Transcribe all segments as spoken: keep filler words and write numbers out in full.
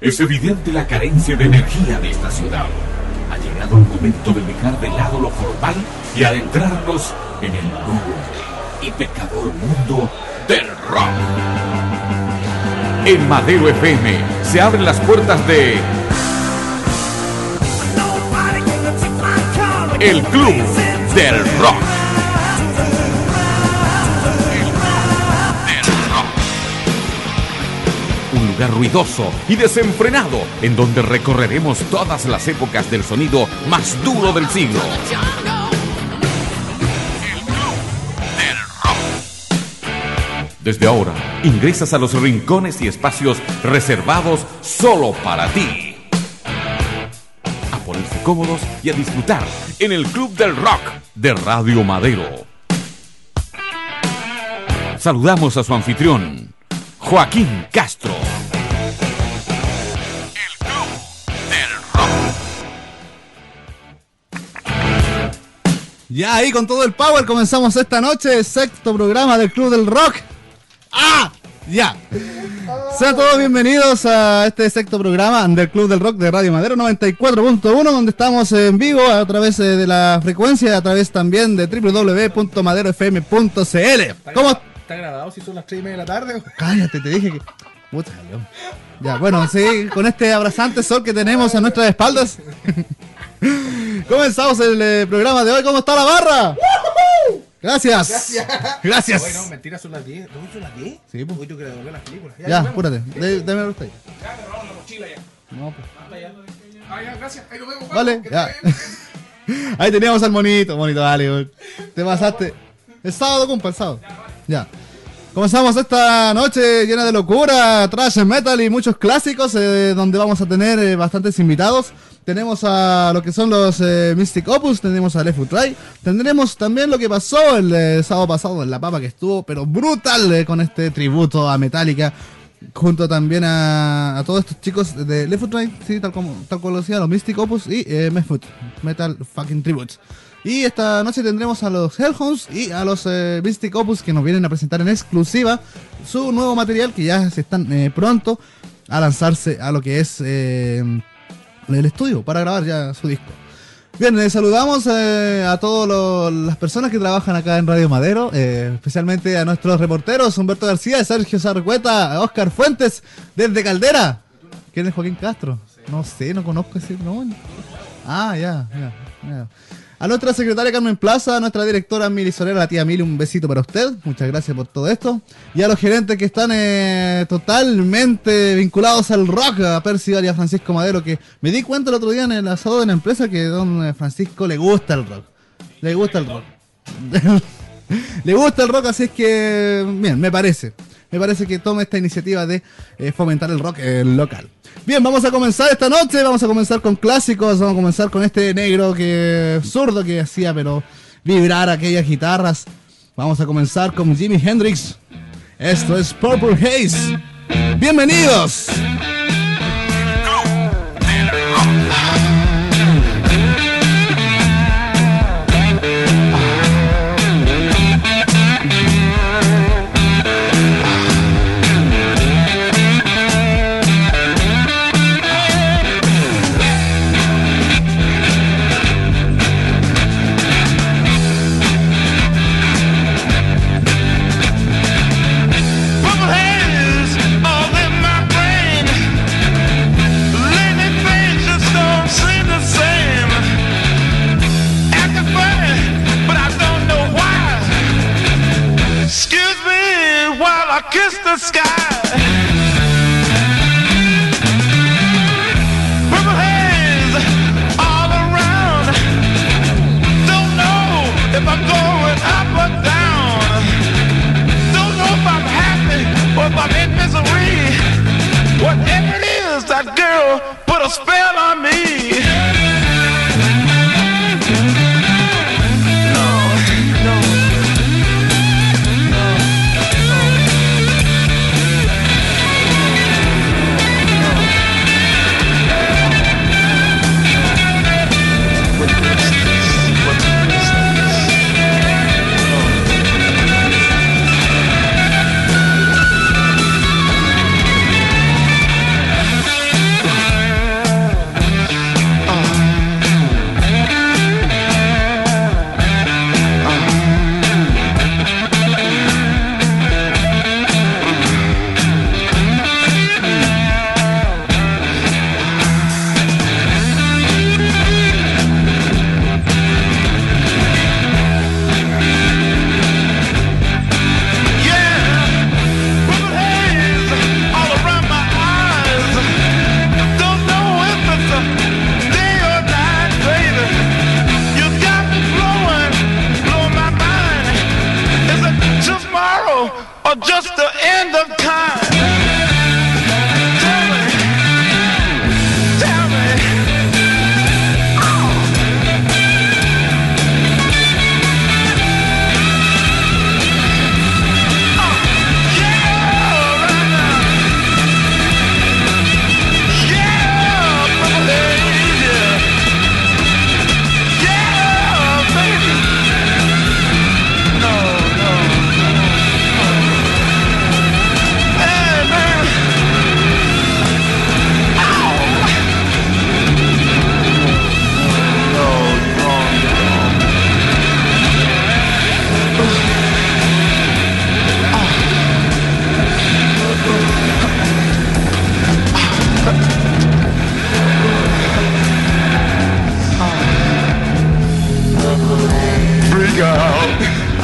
Es evidente la carencia de energía de esta ciudad. Ha llegado el momento de dejar de lado lo formal y adentrarnos en el nuevo y pecador mundo del rock. En Madero F M se abren las puertas de El Club del Rock. Un lugar ruidoso y desenfrenado en donde recorreremos todas las épocas del sonido más duro del siglo. El Club del Rock. Desde ahora, ingresas a los rincones y espacios reservados solo para ti. A ponerse cómodos y a disfrutar en el Club del Rock de Radio Madero. Saludamos a su anfitrión, Joaquín Castro. El Club del Rock. Ya ahí con todo el power comenzamos esta noche, sexto programa del Club del Rock. ¡Ah! Ya. Sean todos bienvenidos a este sexto programa del Club del Rock de Radio Madero noventa y cuatro punto uno, donde estamos en vivo a través de la frecuencia, a través también de doble u doble u doble u punto madero f m punto c l. ¿Cómo? ¿Está grabado si son las tres y media de la tarde? Cállate, te dije que... Puta, ya, bueno, sí, con este abrazante sol que tenemos a nuestras espaldas. Comenzamos el eh, programa de hoy. ¿Cómo está la barra? Gracias. Gracias. Gracias. Bueno, mentira, son las diez. ¿No son las diez? Sí, pues. Hoy tengo que devolver las películas. Ya, apúrate. De, démelo usted. Ya, me robaron la mochila ya. No, pues. Hasta allá. Ah, ya, gracias. Ahí lo vemos. Vale, ya. Ahí teníamos al monito, monito, dale, güey. Te pasaste. El sábado, compa, el sábado. Ya. Comenzamos esta noche llena de locura, thrash metal y muchos clásicos, eh, donde vamos a tener eh, bastantes invitados. Tenemos a lo que son los eh, Mystic Opus, tenemos a Left foot Right, tendremos también lo que pasó el eh, sábado pasado en La Papa, que estuvo pero brutal eh, con este tributo a Metallica, junto también a, a todos estos chicos de Left foot Right, sí, tal como tal como lo decía, los Mystic Opus y eh, Mesfoot, Metal Fucking Tribute. Y esta noche tendremos a los Hellhounds y a los eh, Mystic Opus, que nos vienen a presentar en exclusiva su nuevo material, que ya se están eh, pronto a lanzarse a lo que es eh, el estudio para grabar ya su disco. Bien, eh, saludamos eh, a todas las personas que trabajan acá en Radio Madero, eh, especialmente a nuestros reporteros, Humberto García, Sergio Sargueta, Oscar Fuentes, desde Caldera. ¿Quién es Joaquín Castro? No sé, no conozco ese nombre. Ah, ya, ya, ya. A nuestra secretaria Carmen Plaza, a nuestra directora Mili Solera, la tía Mili, un besito para usted. Muchas gracias por todo esto. Y a los gerentes que están eh, totalmente vinculados al rock, a Percival y a Francisco Madero, que me di cuenta el otro día en el asado de la empresa que a don Francisco le gusta el rock. Le gusta el rock. Le gusta el rock, así es que, bien, me parece. Me parece que tome esta iniciativa de eh, fomentar el rock eh, local. Bien, vamos a comenzar esta noche, vamos a comenzar con clásicos, vamos a comenzar con este negro que zurdo que hacía, pero vibrar aquellas guitarras. Vamos a comenzar con Jimi Hendrix. Esto es Purple Haze. ¡Bienvenidos! Kiss the sky. Purple haze all around. Don't know if I'm going up or down. Don't know if I'm happy or if I'm in misery. Whatever it is, that girl put a spell on me. Freak out.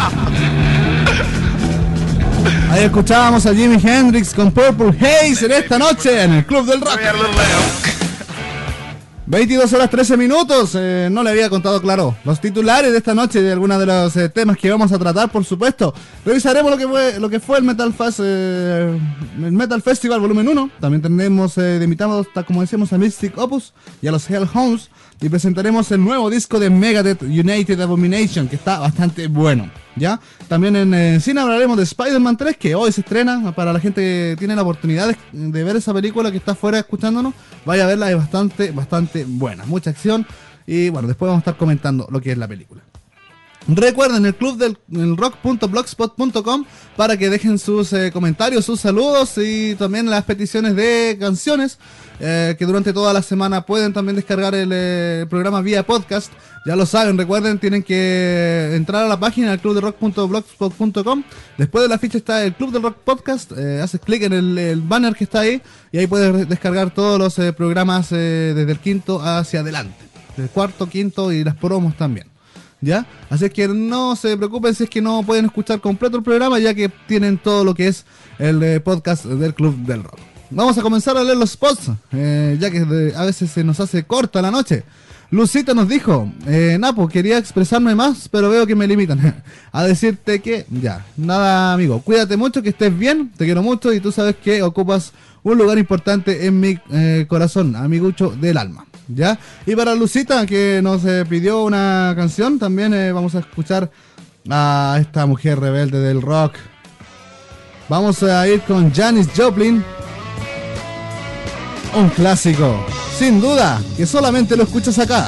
Ahí escuchábamos a Jimi Hendrix con Purple Haze en esta noche en el Club del Rock. We had a little laugh. veintidós horas trece minutos, eh, no le había contado claro los titulares de esta noche de algunos de los eh, temas que vamos a tratar, por supuesto. Revisaremos lo que fue, lo que fue el Metal Fest, eh, el Metal Festival Volumen uno. También tendremos eh, de invitados, como decíamos, a Mystic Opus y a los Hellhounds. Y presentaremos el nuevo disco de Megadeth, United Abomination, que está bastante bueno, ¿ya? También en eh, cine hablaremos de Spider-Man tres, que hoy se estrena. Para la gente que tiene la oportunidad de, de ver esa película, que está afuera escuchándonos, vaya a verla, es bastante, bastante buena. Mucha acción y bueno, después vamos a estar comentando lo que es la película. Recuerden el club del el rock punto blogspot punto com para que dejen sus eh, comentarios, sus saludos y también las peticiones de canciones eh, que durante toda la semana pueden también descargar el eh, programa vía podcast. Ya lo saben, recuerden, tienen que entrar a la página del club del rock punto blogspot punto com. Después de la ficha está el Club del Rock Podcast. Eh, haces clic en el, el banner que está ahí y ahí puedes descargar todos los eh, programas eh, desde el quinto hacia adelante, del cuarto, quinto y las promos también. ¿Ya? Así es que no se preocupen si es que no pueden escuchar completo el programa, ya que tienen todo lo que es el eh, podcast del Club del Rock. Vamos a comenzar a leer los spots, eh, ya que de, a veces se nos hace corta la noche. Lucita nos dijo, eh, Napo, quería expresarme más, pero veo que me limitan. A decirte que, ya, nada amigo, cuídate mucho, que estés bien, te quiero mucho y tú sabes que ocupas un lugar importante en mi eh, corazón, amigucho del alma. ¿Ya? Y para Lucita, que nos eh, pidió una canción, también eh, vamos a escuchar a esta mujer rebelde del rock. Vamos a ir con Janis Joplin, un clásico, sin duda, que solamente lo escuchas acá.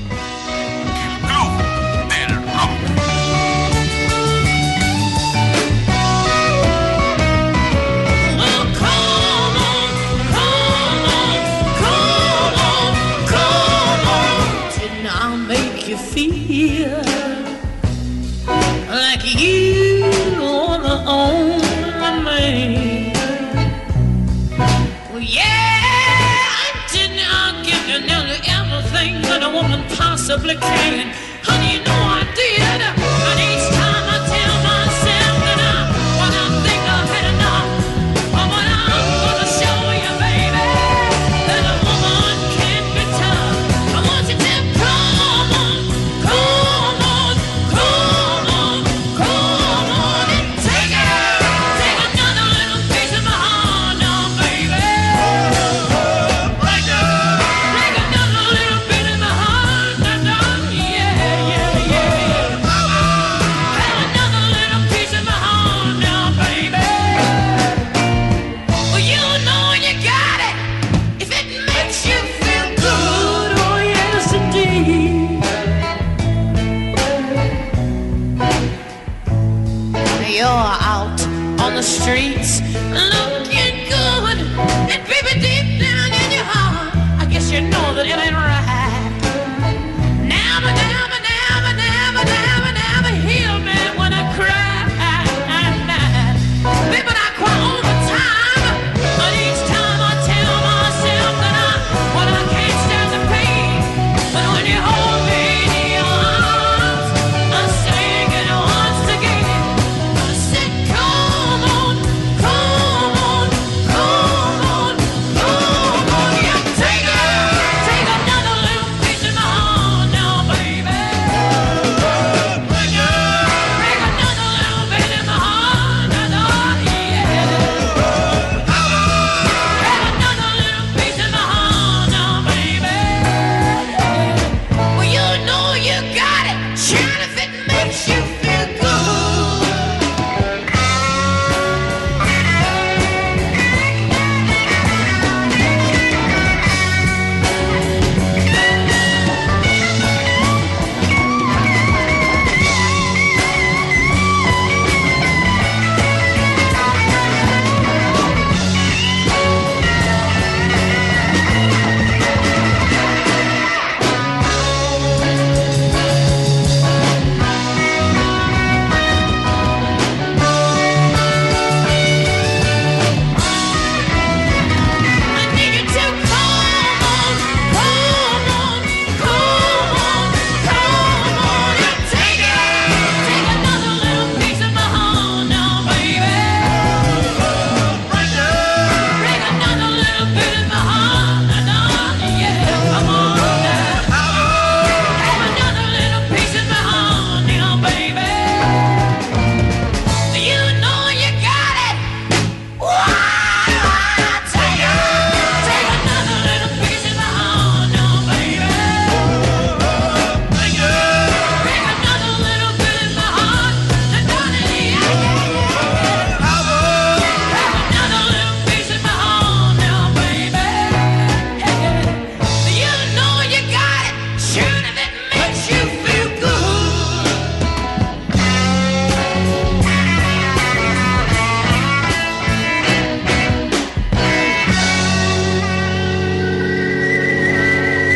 Feel like you are the only man. Well, yeah, didn't I give you nearly everything that a woman possibly can? Honey, you know I did. And each time I tell myself that I, when I think I've had enough, but when I'm gonna show you, baby, that a woman can be tough. I want you to come on. Come on, come on, come on and take it. Take another little piece of my heart now, baby. Take another little bit of my heart now, yeah, yeah, yeah. Have another little piece of my heart now, baby. Well, you know you got it if it makes you feel good. Oh, yes, indeed. You're out on the streets looking good, and baby, deep down in your heart, I guess you know that it ain't right. Never, never, never, never, never, never heal me when I cry. Baby, I cry all the time, but each time I tell myself that I, well, I can't stand the pain. But when you hold me in your arms, I sing it once again. I said, come on,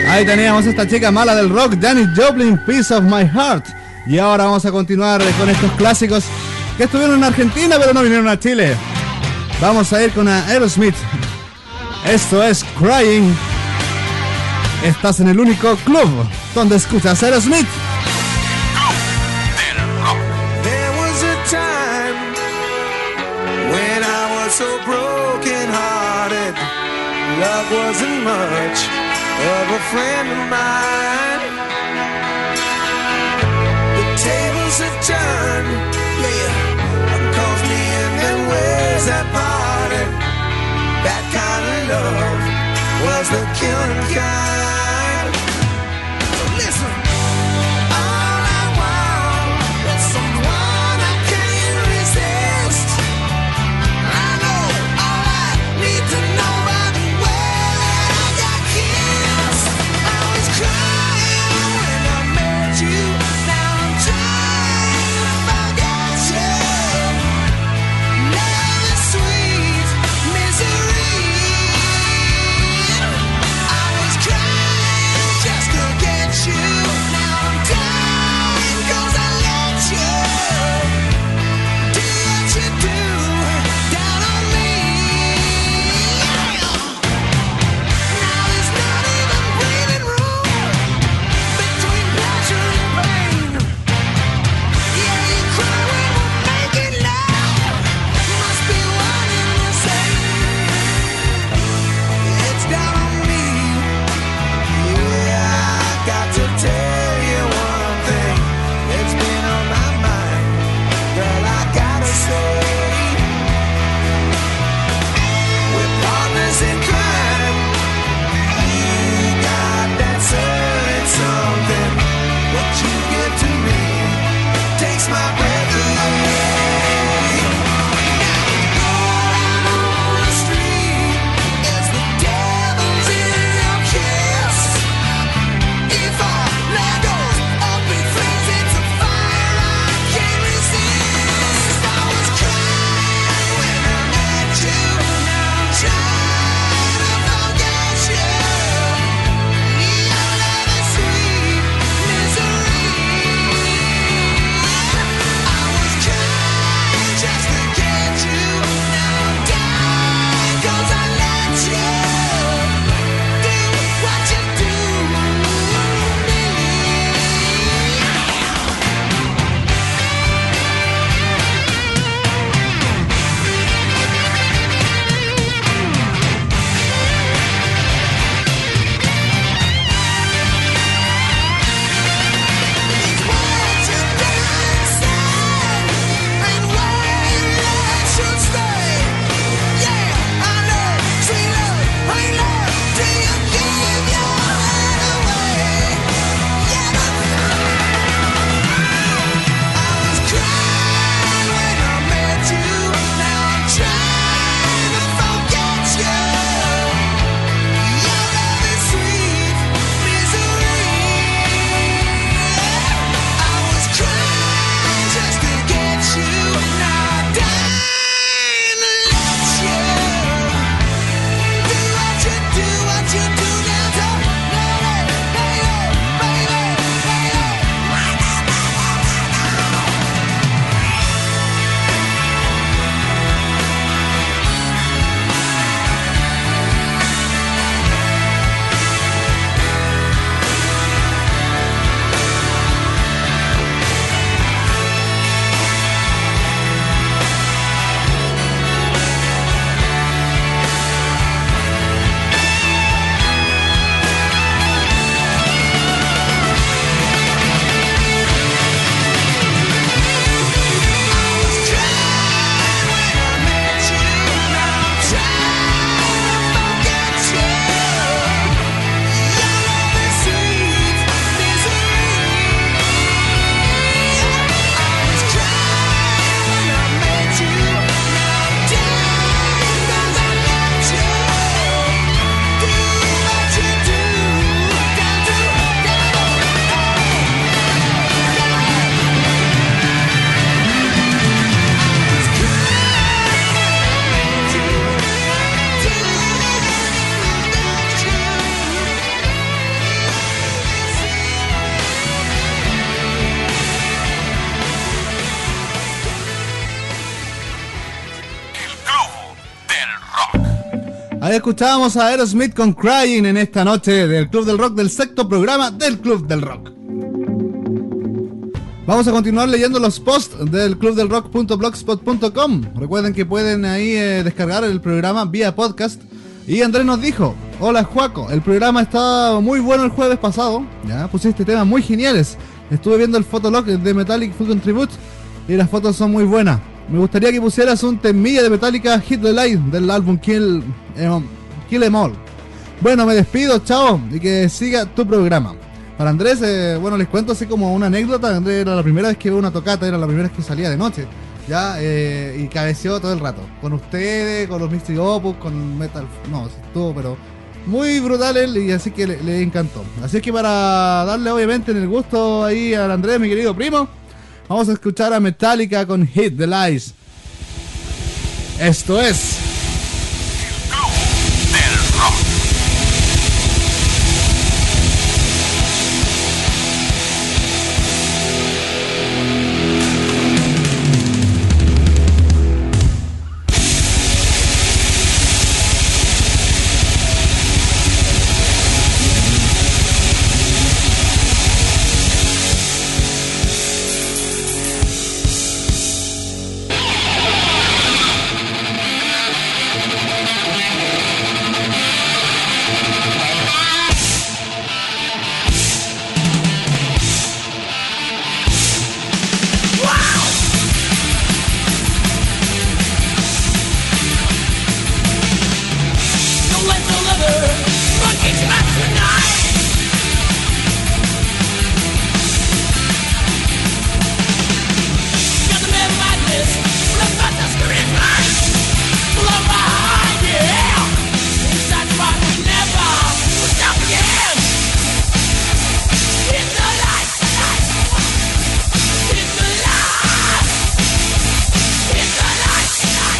Ahí teníamos esta chica mala del rock, Janis Joplin, Piece of My Heart. Y ahora vamos a continuar con estos clásicos que estuvieron en Argentina pero no vinieron a Chile. Vamos a ir con Aerosmith. Esto es Crying. Estás en el único club donde escuchas Aerosmith. There was a time when I was so broken hearted. Love wasn't much of a friend of mine. The tables have turned, yeah. One calls me and then where's that party? That kind of love was the killing kind. So listen, all I want is someone I can't resist. I know all I need to know by the way that I got kissed. I was crying when I met you. Now I'm trying to forget you. Love is sweet misery. I was crying. Ahí escuchábamos a Aerosmith con Crying en esta noche del Club del Rock, del sexto programa del Club del Rock. Vamos a continuar leyendo los posts del club del rock punto blogspot punto com. Recuerden que pueden ahí eh, descargar el programa vía podcast. Y Andrés nos dijo: hola Juaco, el programa estaba muy bueno el jueves pasado. Ya pusiste temas muy geniales. Estuve viendo el fotolog de Metallic Full Tribute y las fotos son muy buenas. Me gustaría que pusieras un temilla de Metallica Hit the Light del álbum Kill, eh, Kill Em All. Bueno, me despido, chao, y que siga tu programa. Para Andrés, eh, bueno, les cuento así como una anécdota. Andrés era la primera vez que veo una tocata, era la primera vez que salía de noche, ya, eh, y cabeceó todo el rato, con ustedes, con los Mystic Opus, con Metal, no, estuvo, pero muy brutal él, y así que le, le encantó. Así es que para darle obviamente en el gusto ahí al Andrés, mi querido primo, vamos a escuchar a Metallica con Hit the Lights. Esto es Del Rock.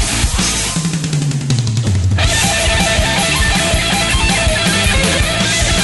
Hit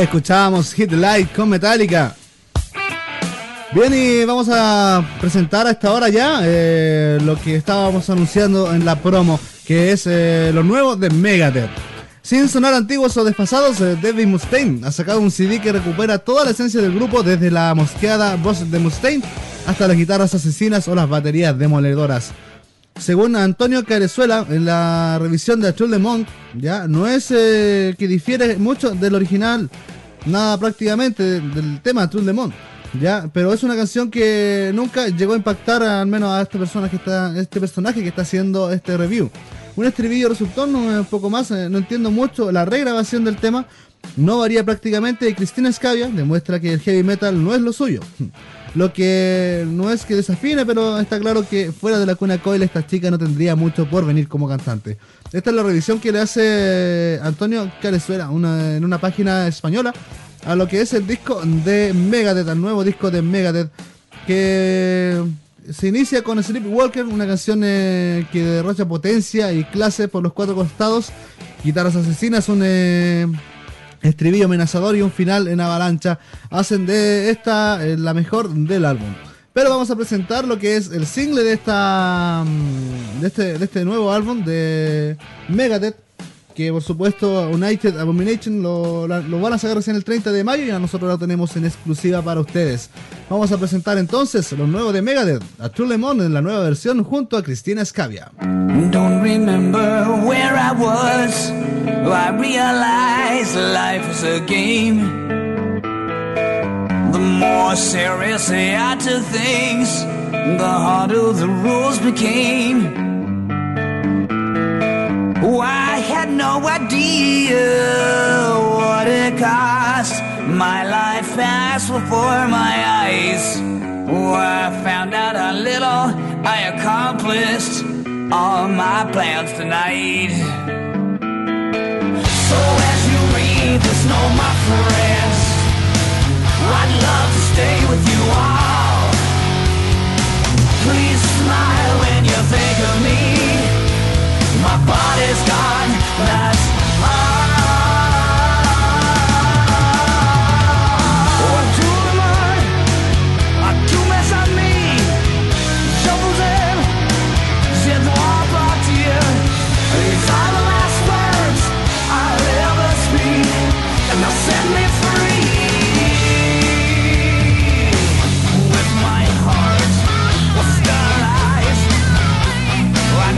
Escuchábamos Hit the Light con Metallica. Bien, y vamos a presentar a esta hora ya eh, lo que estábamos anunciando en la promo, que es eh, lo nuevo de Megadeth. Sin sonar antiguos o desfasados, eh, Dave Mustaine ha sacado un C D que recupera toda la esencia del grupo, desde la mosqueada voz de Mustaine hasta las guitarras asesinas o las baterías demoledoras. Según Antonio Carezuela, en la revisión de A True Monk, ya no es eh, que difiere mucho del original, nada prácticamente del tema True Monk, ya, pero es una canción que nunca llegó a impactar al menos a esta persona que está, este personaje que está haciendo este review. Un estribillo resultó no, un poco más, eh, no entiendo mucho la regrabación del tema, no varía prácticamente, y Cristina Scavia demuestra que el heavy metal no es lo suyo. Lo que no es que desafine, pero está claro que fuera de la cuna Coil esta chica no tendría mucho por venir como cantante. Esta es la revisión que le hace Antonio Carezuela una, en una página española a lo que es el disco de Megadeth, al nuevo disco de Megadeth, que se inicia con Sleepwalker, una canción eh, que derrocha potencia y clase por los cuatro costados, guitarras asesinas, un eh, estribillo amenazador y un final en avalancha hacen de esta eh, la mejor del álbum. Pero vamos a presentar lo que es el single de esta de este, de este nuevo álbum de Megadeth, que por supuesto United Abomination lo, lo van a sacar recién el treinta de mayo y a nosotros lo tenemos en exclusiva para ustedes. Vamos a presentar entonces lo nuevo de Megadeth, A True Lemon, en la nueva versión junto a Cristina Scavia. Don't remember where I was. I realized life is a game. The more serious I took things, the harder the rules became. Oh, I had no idea what it cost. My life passed before my eyes. Oh, I found out a little, I accomplished all my plans tonight. So as you read this note, my friends, I'd love to stay with you all. Please smile when you think of me. My body's gone, that's all. Oh, I do the mind, I do mess on me. Shovels in, send the wall block to you. These are the last words I'll ever speak, and they'll set me free. With my heart, with sterilized, I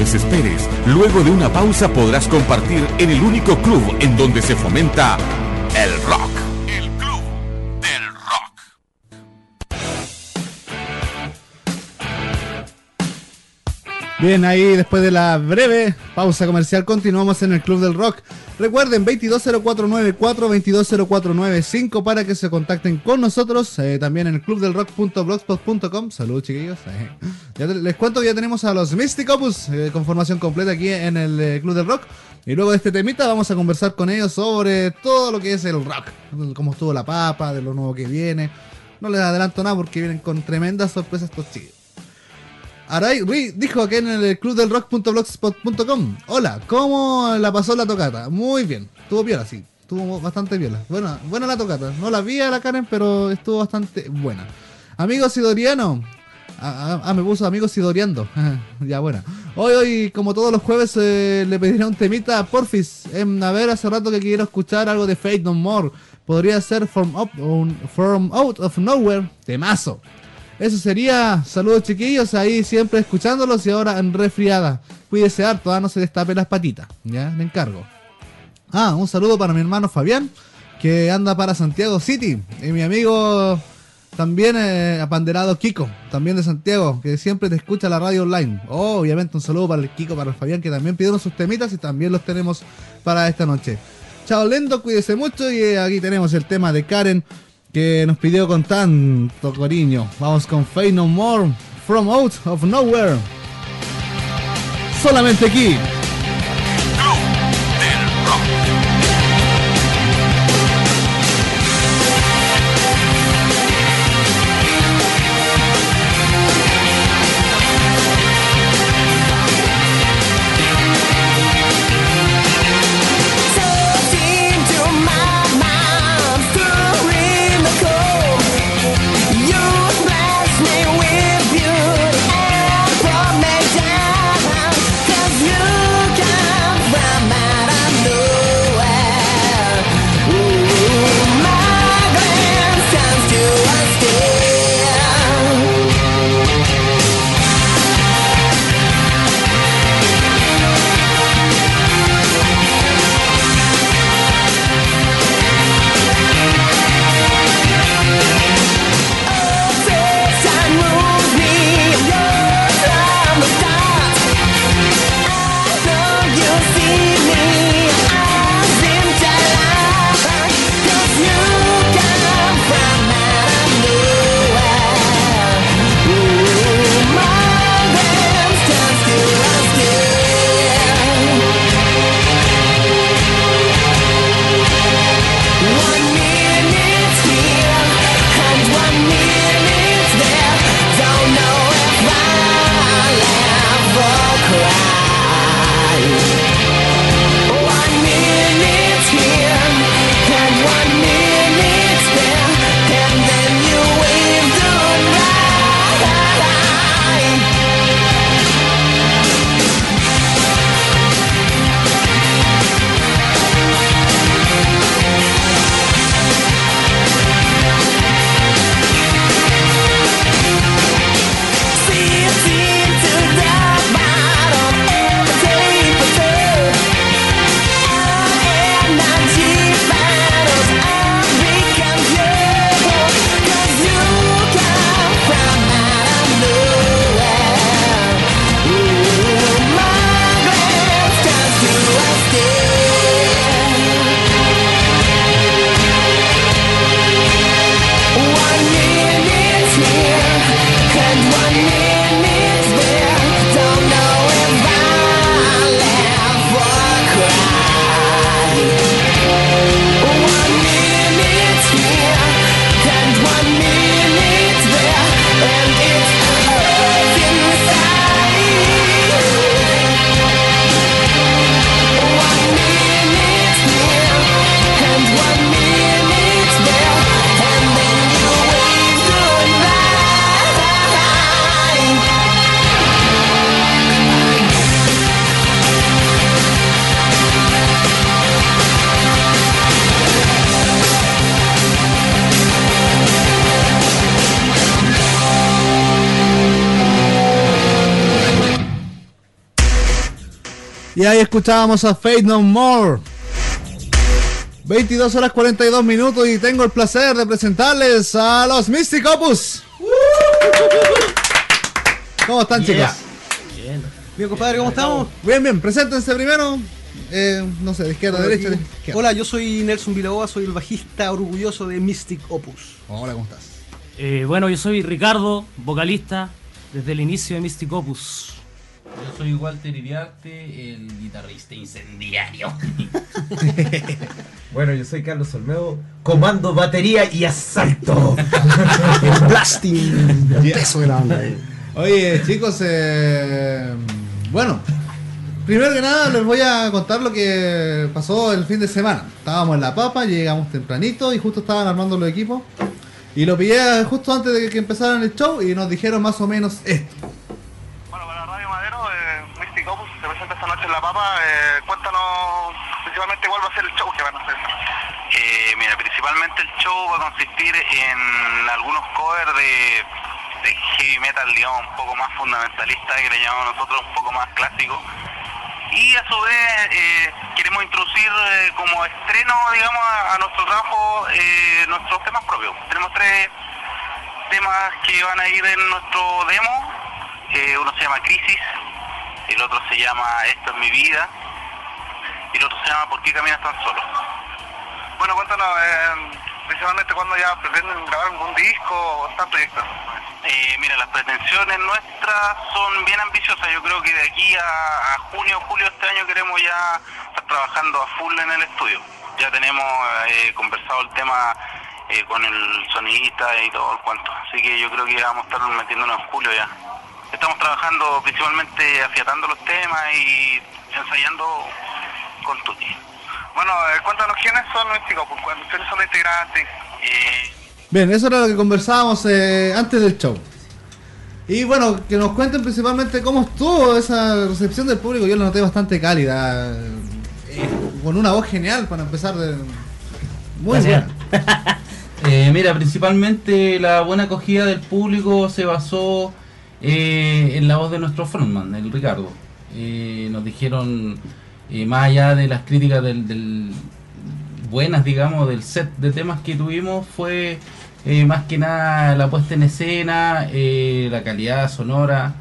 desesperes. Luego de una pausa podrás compartir en el único club en donde se fomenta el rock. El Club del Rock. Bien, ahí después de la breve pausa comercial continuamos en el Club del Rock. Recuerden, veintidós cero cuatro nueve cuatro, veintidós cero cuatro nueve cinco para que se contacten con nosotros. Eh, también en el club del rock punto blogspot punto com. Saludos, chiquillos. Eh, ya te, les cuento que ya tenemos a los Mystic Opus eh, con formación completa aquí en el eh, Club del Rock. Y luego de este temita vamos a conversar con ellos sobre todo lo que es el rock. Cómo estuvo la papa, de lo nuevo que viene. No les adelanto nada porque vienen con tremendas sorpresas estos chicos. Aray Ri dijo aquí en el club del rock punto blogspot punto com: hola, ¿cómo la pasó la tocata? Muy bien, estuvo piola, sí, estuvo bastante piola. Buena, buena la tocata, no la vi a la Karen, pero estuvo bastante buena. Amigo Sidoriano, ah, ah me puso amigo Sidoriando, ya buena. Hoy, hoy, como todos los jueves, eh, le pediré un temita a Porfis. Eh, a ver, hace rato que quiero escuchar algo de Fate No More. Podría ser From, up, um, from Out of Nowhere, temazo. Eso sería. Saludos, chiquillos, ahí siempre escuchándolos y ahora en resfriada. Cuídese harto, no se destape las patitas, ya, le encargo. Ah, un saludo para mi hermano Fabián, que anda para Santiago City. Y mi amigo también eh, apanderado Kiko, también de Santiago, que siempre te escucha la radio online. Oh, obviamente un saludo para el Kiko, para el Fabián, que también pidieron sus temitas y también los tenemos para esta noche. Chao, Lendo, cuídese mucho. Y eh, aquí tenemos el tema de Karen, que nos pidió con tanto cariño. Vamos con Fate No More, From Out of Nowhere. Solamente aquí. Down, 'cause you come from out of nowhere. Y ahí escuchábamos a Faith No More. veintidós horas cuarenta y dos minutos y tengo el placer de presentarles a los Mystic Opus. ¿Cómo están, Yeah. chicos? Bien. Bien, compadre, ¿cómo estamos? Bien, bien, preséntense primero. Eh, no sé, de izquierda a derecha. de izquierda. Hola, yo soy Nelson Vilaboa, soy el bajista orgulloso de Mystic Opus. Hola, ¿cómo estás? Eh, bueno, yo soy Ricardo, vocalista desde el inicio de Mystic Opus. Yo soy Walter Iriarte, el guitarrista incendiario. Bueno, yo soy Carlos Olmedo, comando, batería y asalto. El blasting del Yeah. peso de la banda. Oye, chicos, eh, bueno, primero que nada les voy a contar lo que pasó el fin de semana. Estábamos en La Papa, llegamos tempranito y justo estaban armando los equipos. Y lo pillé justo antes de que empezaran el show y nos dijeron más o menos esto. Bueno, para Radio Madero, eh, Mystic Opus se presenta esta noche en La Papa. Eh, cuéntanos principalmente cuál va a ser el show que van a hacer. Eh, mira, principalmente el show va a consistir en algunos covers de, de heavy metal, digamos, un poco más fundamentalista, que le llamamos nosotros un poco más clásico. Y a su vez eh, queremos introducir eh, como estreno, digamos, a, a nuestro trabajo eh, nuestros temas propios. Tenemos tres temas que van a ir en nuestro demo. Eh, uno se llama Crisis, el otro se llama Esto es mi vida y el otro se llama ¿Por qué caminas tan solo? Bueno, cuéntanos eh, principalmente cuándo ya pretenden grabar algún disco o están proyectos. Eh, mira, las pretensiones nuestras son bien ambiciosas. Yo creo que de aquí a, a junio o julio de este año queremos ya estar trabajando a full en el estudio. Ya tenemos eh, conversado el tema eh, con el sonidista y todo el cuento. Así que yo creo que ya vamos a estar metiéndonos en julio ya. Estamos trabajando principalmente afiatando los temas y ensayando con Tutti. Bueno, eh, cuéntanos quiénes son los Mystic Opus, quiénes son los integrantes. Eh, Bien, eso era lo que conversábamos eh, antes del show. Y bueno, que nos cuenten principalmente cómo estuvo esa recepción del público. Yo la noté bastante cálida, eh, con una voz genial para empezar. De... Muy Gracias. buena. Eh, mira, principalmente la buena acogida del público se basó eh, en la voz de nuestro frontman, el Ricardo. Eh, nos dijeron, eh, más allá de las críticas del, del buenas, digamos, del set de temas que tuvimos, fue eh, más que nada la puesta en escena, eh, la calidad sonora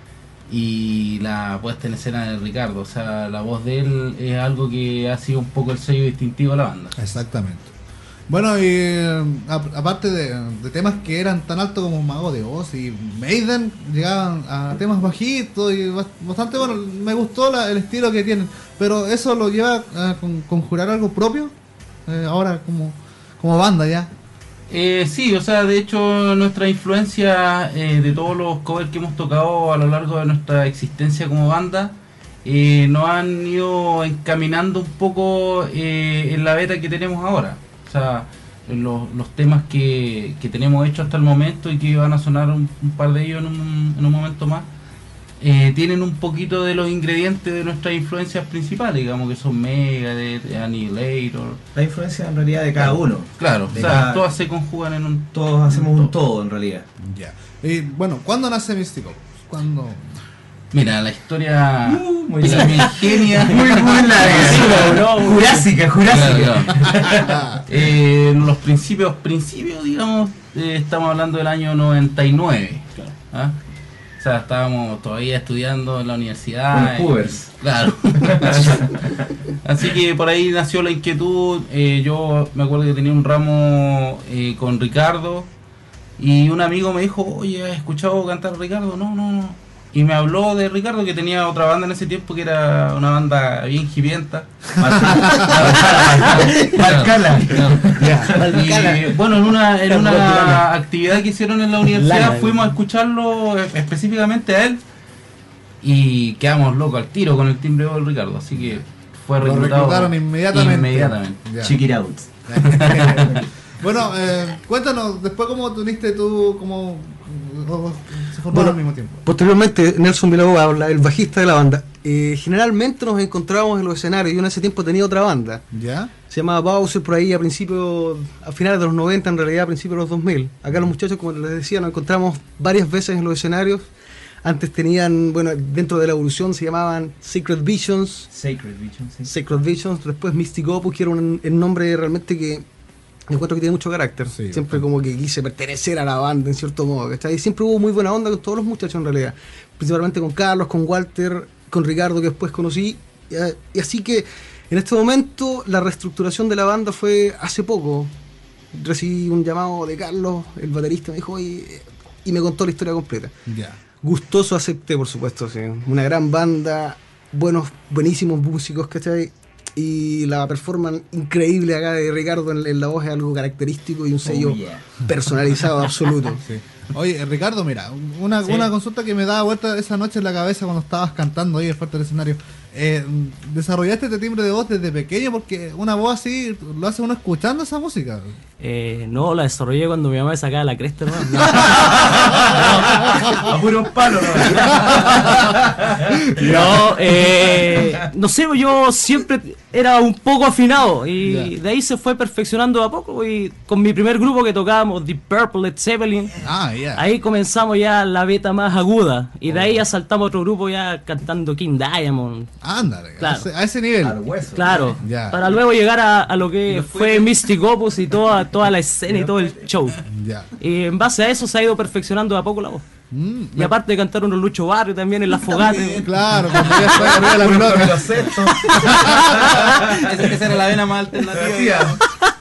y la puesta en escena de Ricardo. O sea, la voz de él es algo que ha sido un poco el sello distintivo de la banda. Exactamente. Bueno, y eh, a- aparte de, de temas que eran tan altos como Mago de Oz y Maiden, llegaban a temas bajitos y bas- bastante bueno. Me gustó la- el estilo que tienen, pero eso lo lleva a con- conjurar algo propio, eh, ahora como, como banda ya. Eh, sí, o sea, de hecho nuestra influencia eh, de todos los covers que hemos tocado a lo largo de nuestra existencia como banda eh, nos han ido encaminando un poco eh, en la beta que tenemos ahora. O sea, los, los temas que, que tenemos hechos hasta el momento y que van a sonar un, un par de ellos en un, en un momento más, eh, tienen un poquito de los ingredientes de nuestras influencias principales, digamos que son Megadeth, Annihilator. La influencia en realidad de cada uno. Claro, De o sea, cada- todas se conjugan en un... Todos hacemos un todo en realidad. Ya. Y bueno, ¿cuándo nace Místico? ¿Cuándo? Mira, la historia Uh, muy es larga. muy genia. Muy, muy larga. Jurásica, Jurásica. Claro, claro. Eh, los principios, principios, digamos, eh, estamos hablando del año noventa y nueve. ¿Ah? O sea, estábamos todavía estudiando en la universidad. Con Hoovers. y- Claro. Así que por ahí nació la inquietud. Eh, yo me acuerdo que tenía un ramo eh, con Ricardo y un amigo me dijo, oye, ¿has escuchado cantar a Ricardo? No, no, no. Y me habló de Ricardo, que tenía otra banda en ese tiempo que era una banda bien hipienta. Marcala. Y bueno, en una, en una actividad que hicieron en la universidad Lana. fuimos a escucharlo eh, específicamente a él y quedamos locos al tiro con el timbre de voz del Ricardo. Así que fue Lo reclutado reclutaron inmediatamente. inmediatamente. Ya. Check it out. Bueno, eh, cuéntanos, después cómo tuviste tú, cómo o- se formaron al mismo tiempo. Posteriormente, Nelson Vilaboa, el bajista de la banda. Eh, generalmente nos encontrábamos en los escenarios. Yo en ese tiempo tenía otra banda. ¿Ya? Se llamaba Bowser por ahí a principios, a finales de los noventa, en realidad a principios de los dos mil. Acá los muchachos, como les decía, nos encontramos varias veces en los escenarios Antes tenían, bueno, dentro de la evolución se llamaban Secret Visions. Sacred Vision, sí. Sacred Visions, después Mystic Opus, que era un, el nombre realmente que encuentro que tiene mucho carácter. Sí, siempre bastante. como que quise pertenecer a la banda en cierto modo, ¿cachai? Y siempre hubo muy buena onda con todos los muchachos en realidad. Principalmente con Carlos, con Walter, con Ricardo, que después conocí. Y, y así que en este momento la reestructuración de la banda fue hace poco. Recibí un llamado de Carlos, el baterista, me dijo, oye, y me contó la historia completa. Ya. Gustoso acepté, por supuesto, sí. Una gran banda, buenos, buenísimos músicos, ¿cachai? Y la performance increíble acá de Ricardo en, en la voz es algo característico y un sello Oh, yeah. personalizado absoluto. Sí. Oye, Ricardo, mira, una, Sí. una consulta que me daba vuelta esa noche en la cabeza cuando estabas cantando ahí al frente del escenario. Eh, ¿Desarrollaste este timbre de voz desde pequeño? Porque una voz así lo hace uno escuchando esa música. Eh, no, la desarrollé cuando mi mamá me sacaba la cresta, hermano. No. A puros palos, No, eh, no sé, yo siempre era un poco afinado y Ya. de ahí se fue perfeccionando a poco. Y con mi primer grupo que tocábamos, Deep Purple, Led Zeppelin, Ah, ya. ahí comenzamos ya la beta más aguda y de ahí ya saltamos a otro grupo ya cantando King Diamond. Ándale, Claro. a, ese, a ese nivel. Al hueso. Claro, Ya. para luego llegar a, a lo que después fue de- Mystic Opus y toda, toda la escena y todo el show. Ya. Y en base a eso se ha ido perfeccionando de a poco la voz. Mm, Y aparte de cantar unos Lucho Barrio también en las fogatas. claro, cuando ya está arriba de la pelota. Los sextos. Esa, esa era la vena más alternativa.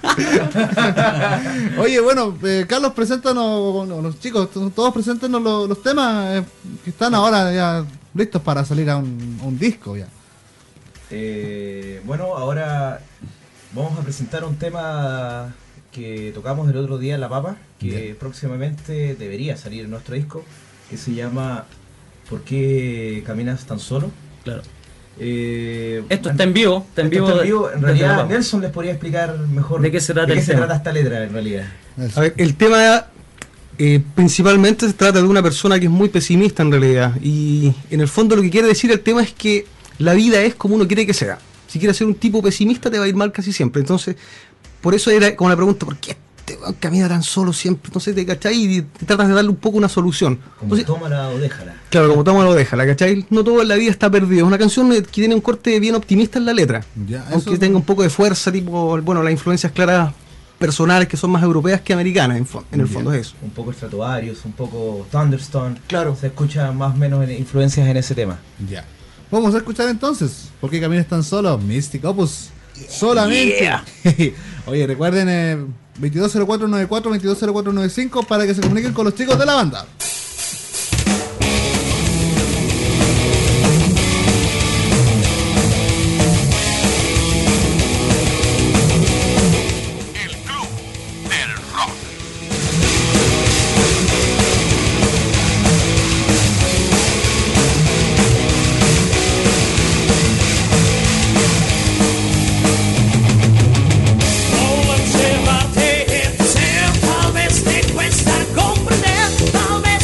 Oye, bueno, eh, Carlos, preséntanos, no, los chicos, t- todos preséntanos los, los temas eh, que están ahora ya listos para salir a un, a un disco ya. Eh, bueno, ahora vamos a presentar un tema que tocamos el otro día en La Papa, que próximamente debería salir en nuestro disco, que se llama ¿Por qué caminas tan solo? Claro. Eh, Esto está en vivo, está en esto vivo. está en vivo. En desde realidad, La Papa. Nelson les podría explicar mejor ¿De qué se trata de qué el se tema? trata esta letra en realidad. A ver, el tema eh, principalmente se trata de una persona que es muy pesimista en realidad. Y en el fondo lo que quiere decir el tema es que la vida es como uno quiere que sea. Si quieres ser un tipo pesimista te va a ir mal casi siempre. Entonces, por eso era como la pregunta, ¿por qué este weón camina tan solo siempre? Entonces te cachai y te tratas de darle un poco una solución. Como Entonces, tómala o déjala. claro, como toma lo deja, ¿la cachai? No todo en la vida está perdido. Es una canción que tiene un corte bien optimista en la letra. Ya, Aunque eso- tenga un poco de fuerza, tipo, bueno, las influencias claras personales que son más europeas que americanas, en, fo- en el fondo es eso. Un poco Stratovarius, un poco Thunderstone. Claro. Se escucha más o menos en- influencias en ese tema. Ya. Vamos a escuchar entonces, ¿por qué caminas tan solo? Mystic Opus. Solamente. Oye, recuerden eh, veintidós cero cuatro noventa y cuatro, veintidós cero cuatro noventa y cinco para que se comuniquen con los chicos de la banda. El Club del Rock. Observate, talvez te cuesta comprender, talvez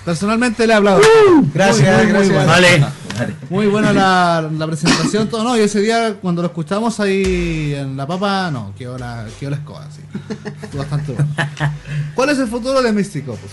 Personalmente le he hablado. Gracias, Muy, muy, muy gracias. bueno. Vale. Vale. Muy buena la, la presentación, todo, no, y ese día cuando lo escuchamos ahí en La Papa, no, quedó la, quedó la escoba, sí. Estuvo bastante bueno. ¿Cuál es el futuro de Mystic Opus?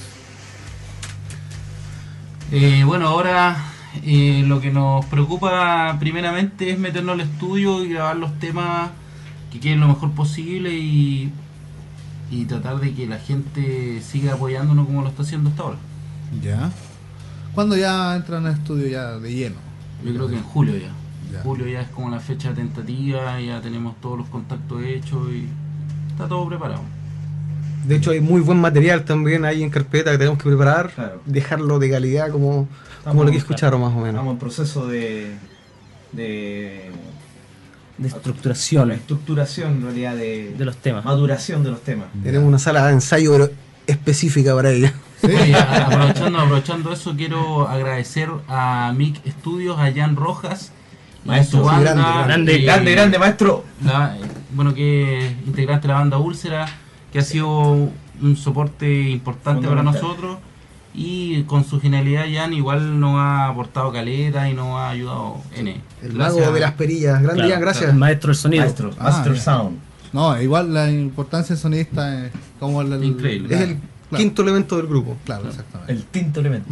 Eh, bueno, ahora eh, lo que nos preocupa primeramente es meternos al estudio y grabar los temas que queden lo mejor posible y, y tratar de que la gente siga apoyándonos como lo está haciendo hasta ahora. Ya. ¿Cuándo ya entran al estudio ya de lleno? Yo creo que en julio ya. Ya. Julio ya es como la fecha tentativa, ya tenemos todos los contactos hechos y está todo preparado. De hecho, hay muy buen material también ahí en carpeta que tenemos que preparar, Claro. dejarlo de calidad como, como lo que escucharon más o menos. Estamos en proceso de, de De estructuración estructuración en realidad de, de los temas. maduración de los temas. Tenemos una sala de ensayo pero específica para ella. Oye, a- aprovechando, aprovechando eso, quiero agradecer a Mic Studios, a Jan Rojas, y Maestro, su sí, banda, grande, grande. eh, Grande, grande, maestro. la- eh, bueno, que es integrante de la banda Úlcera, que ha sido un soporte importante para Fundamental. nosotros, y con su genialidad Jan igual nos ha aportado caleta y nos ha ayudado N. El Gracias. mago de las perillas. Grande Claro, Ian, gracias. el maestro del sonido. Maestro, Ah, Master ya. Sound. No, igual la importancia del sonidista es como el... el- Increíble. Es el Claro. quinto elemento del grupo. Claro, exactamente. El tinto elemento.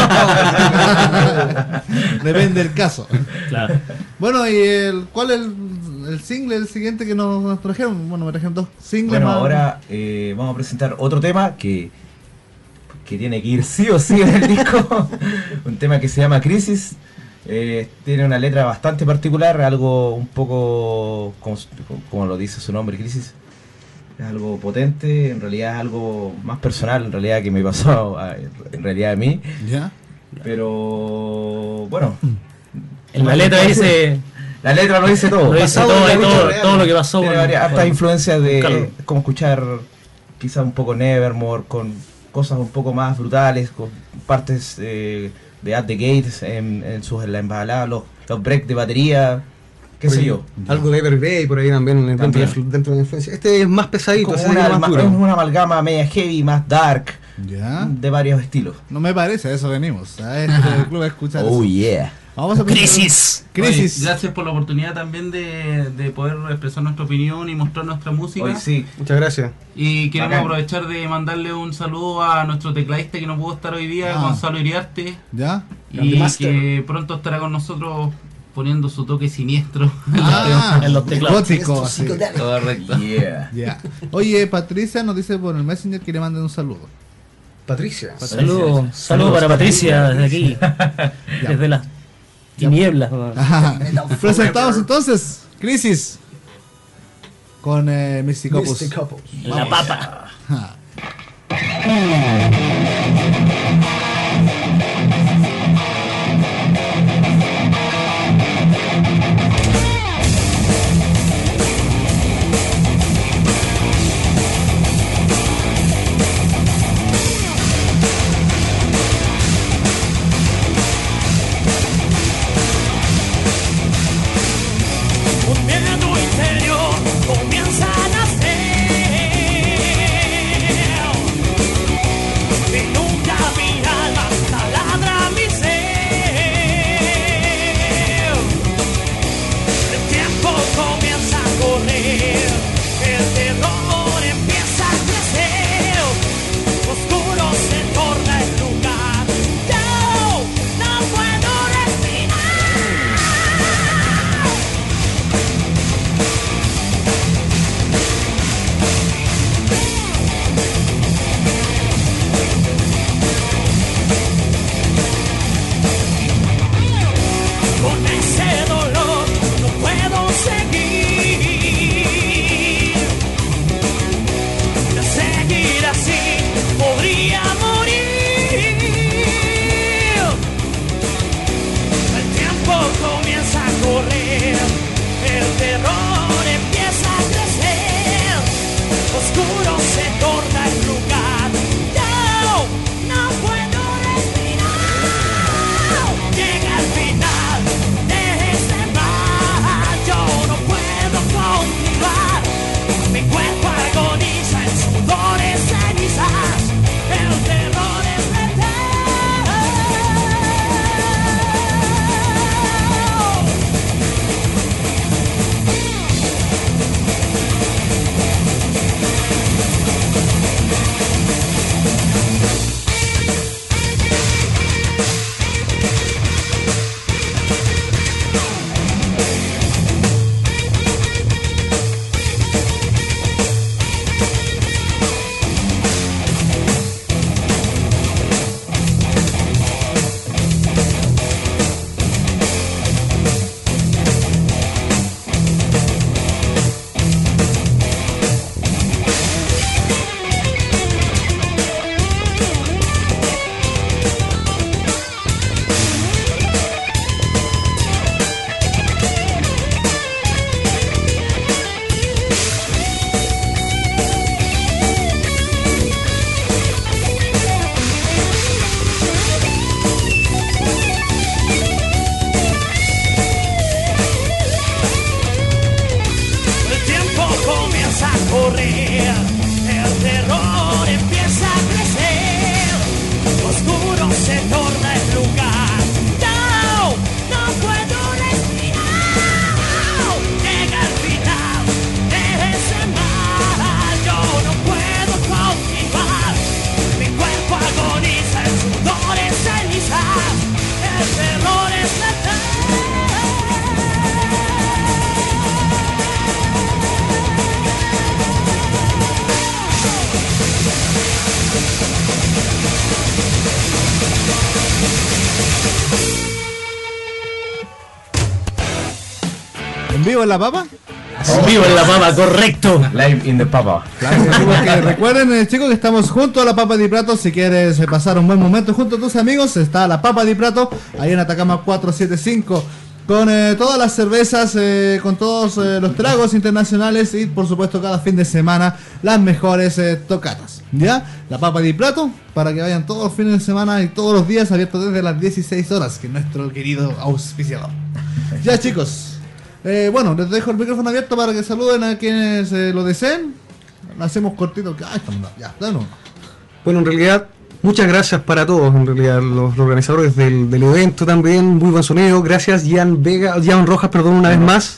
Depende del caso. Claro. Bueno, ¿y el, cuál es el, el single, el siguiente que nos, nos trajeron? Bueno, me trajeron dos singles Bueno, más. ahora eh, vamos a presentar otro tema que, que tiene que ir sí o sí en el disco. Un tema que se llama Crisis. Eh, tiene una letra bastante particular, algo un poco, como, como lo dice su nombre, Crisis. Es algo potente, en realidad es algo más personal, en realidad que me pasó a- en realidad a mí. ¿Ya? Pero bueno. En la letra dice. La letra lo dice todo. Lo dice Basado todo, en la todo, vida real. todo lo que pasó. Tiene con- varias, hartas con- influencias de Carlos. como escuchar quizás un poco Nevermore, con cosas un poco más brutales, con partes eh, de At the Gates en, en sus en la embajada, los, los breaks de batería, qué sé yo. Algo de Evergrey por ahí también, dentro, También. de, dentro de la influencia. Este es más pesadito, Como ese una, es más alma- duro. es una amalgama media heavy, más dark, ¿Ya? de varios estilos. No me parece, a eso venimos. A este club a escuchar Oh eso. yeah. Vamos a Crisis. Crisis. Oye, gracias por la oportunidad también de, de poder expresar nuestra opinión y mostrar nuestra música. Hoy sí. Muchas gracias. Y queremos Bacán. aprovechar de mandarle un saludo a nuestro tecladista que no pudo estar hoy día, Ah. Gonzalo Iriarte, ¿Ya? y Master. que pronto estará con nosotros poniendo su toque siniestro. Ah, en los teclados. gótico, así. Correcto. Yeah. Ya. Oye, Patricia nos dice por el Messenger que le manden un saludo. Patricia. Saludos saludo para Patricia desde aquí. Desde las tinieblas. Ajá. Presentamos entonces Crisis con eh, Mystic Opus. Mystic Opus. La papa. Ajá. Un miedo interior comienza a nacer. Y no se torna el lugar. No, no puedo respirar. Llega el final de ese mar. Yo no puedo continuar. Mi cuerpo agoniza, el sudor es ceniza. El terror es letal. ¿En vivo en la papa? En vivo en la papa, correcto. Live in the Papa. Claro, porque recuerden, eh, chicos, que estamos junto a la Papa Di Prato. Si quieres eh, pasar un buen momento junto a tus amigos, está la Papa Di Prato, ahí en Atacama cuatrocientos setenta y cinco. Con eh, todas las cervezas, eh, con todos eh, los tragos internacionales y por supuesto cada fin de semana las mejores eh, tocatas. ¿Ya? La Papa Di Prato, para que vayan todos los fines de semana y todos los días, abierto desde las dieciséis horas, que es nuestro querido auspiciador. Ya, chicos. Eh, bueno, les dejo el micrófono abierto para que saluden a quienes eh, lo deseen. Lo hacemos cortito. Ay, estamos, ya, danos. Bueno, en realidad, muchas gracias para todos, en realidad, los, los organizadores del, del evento también, muy buen sonido. Gracias, Jan Vega, Jan Rojas, perdón, una vez más,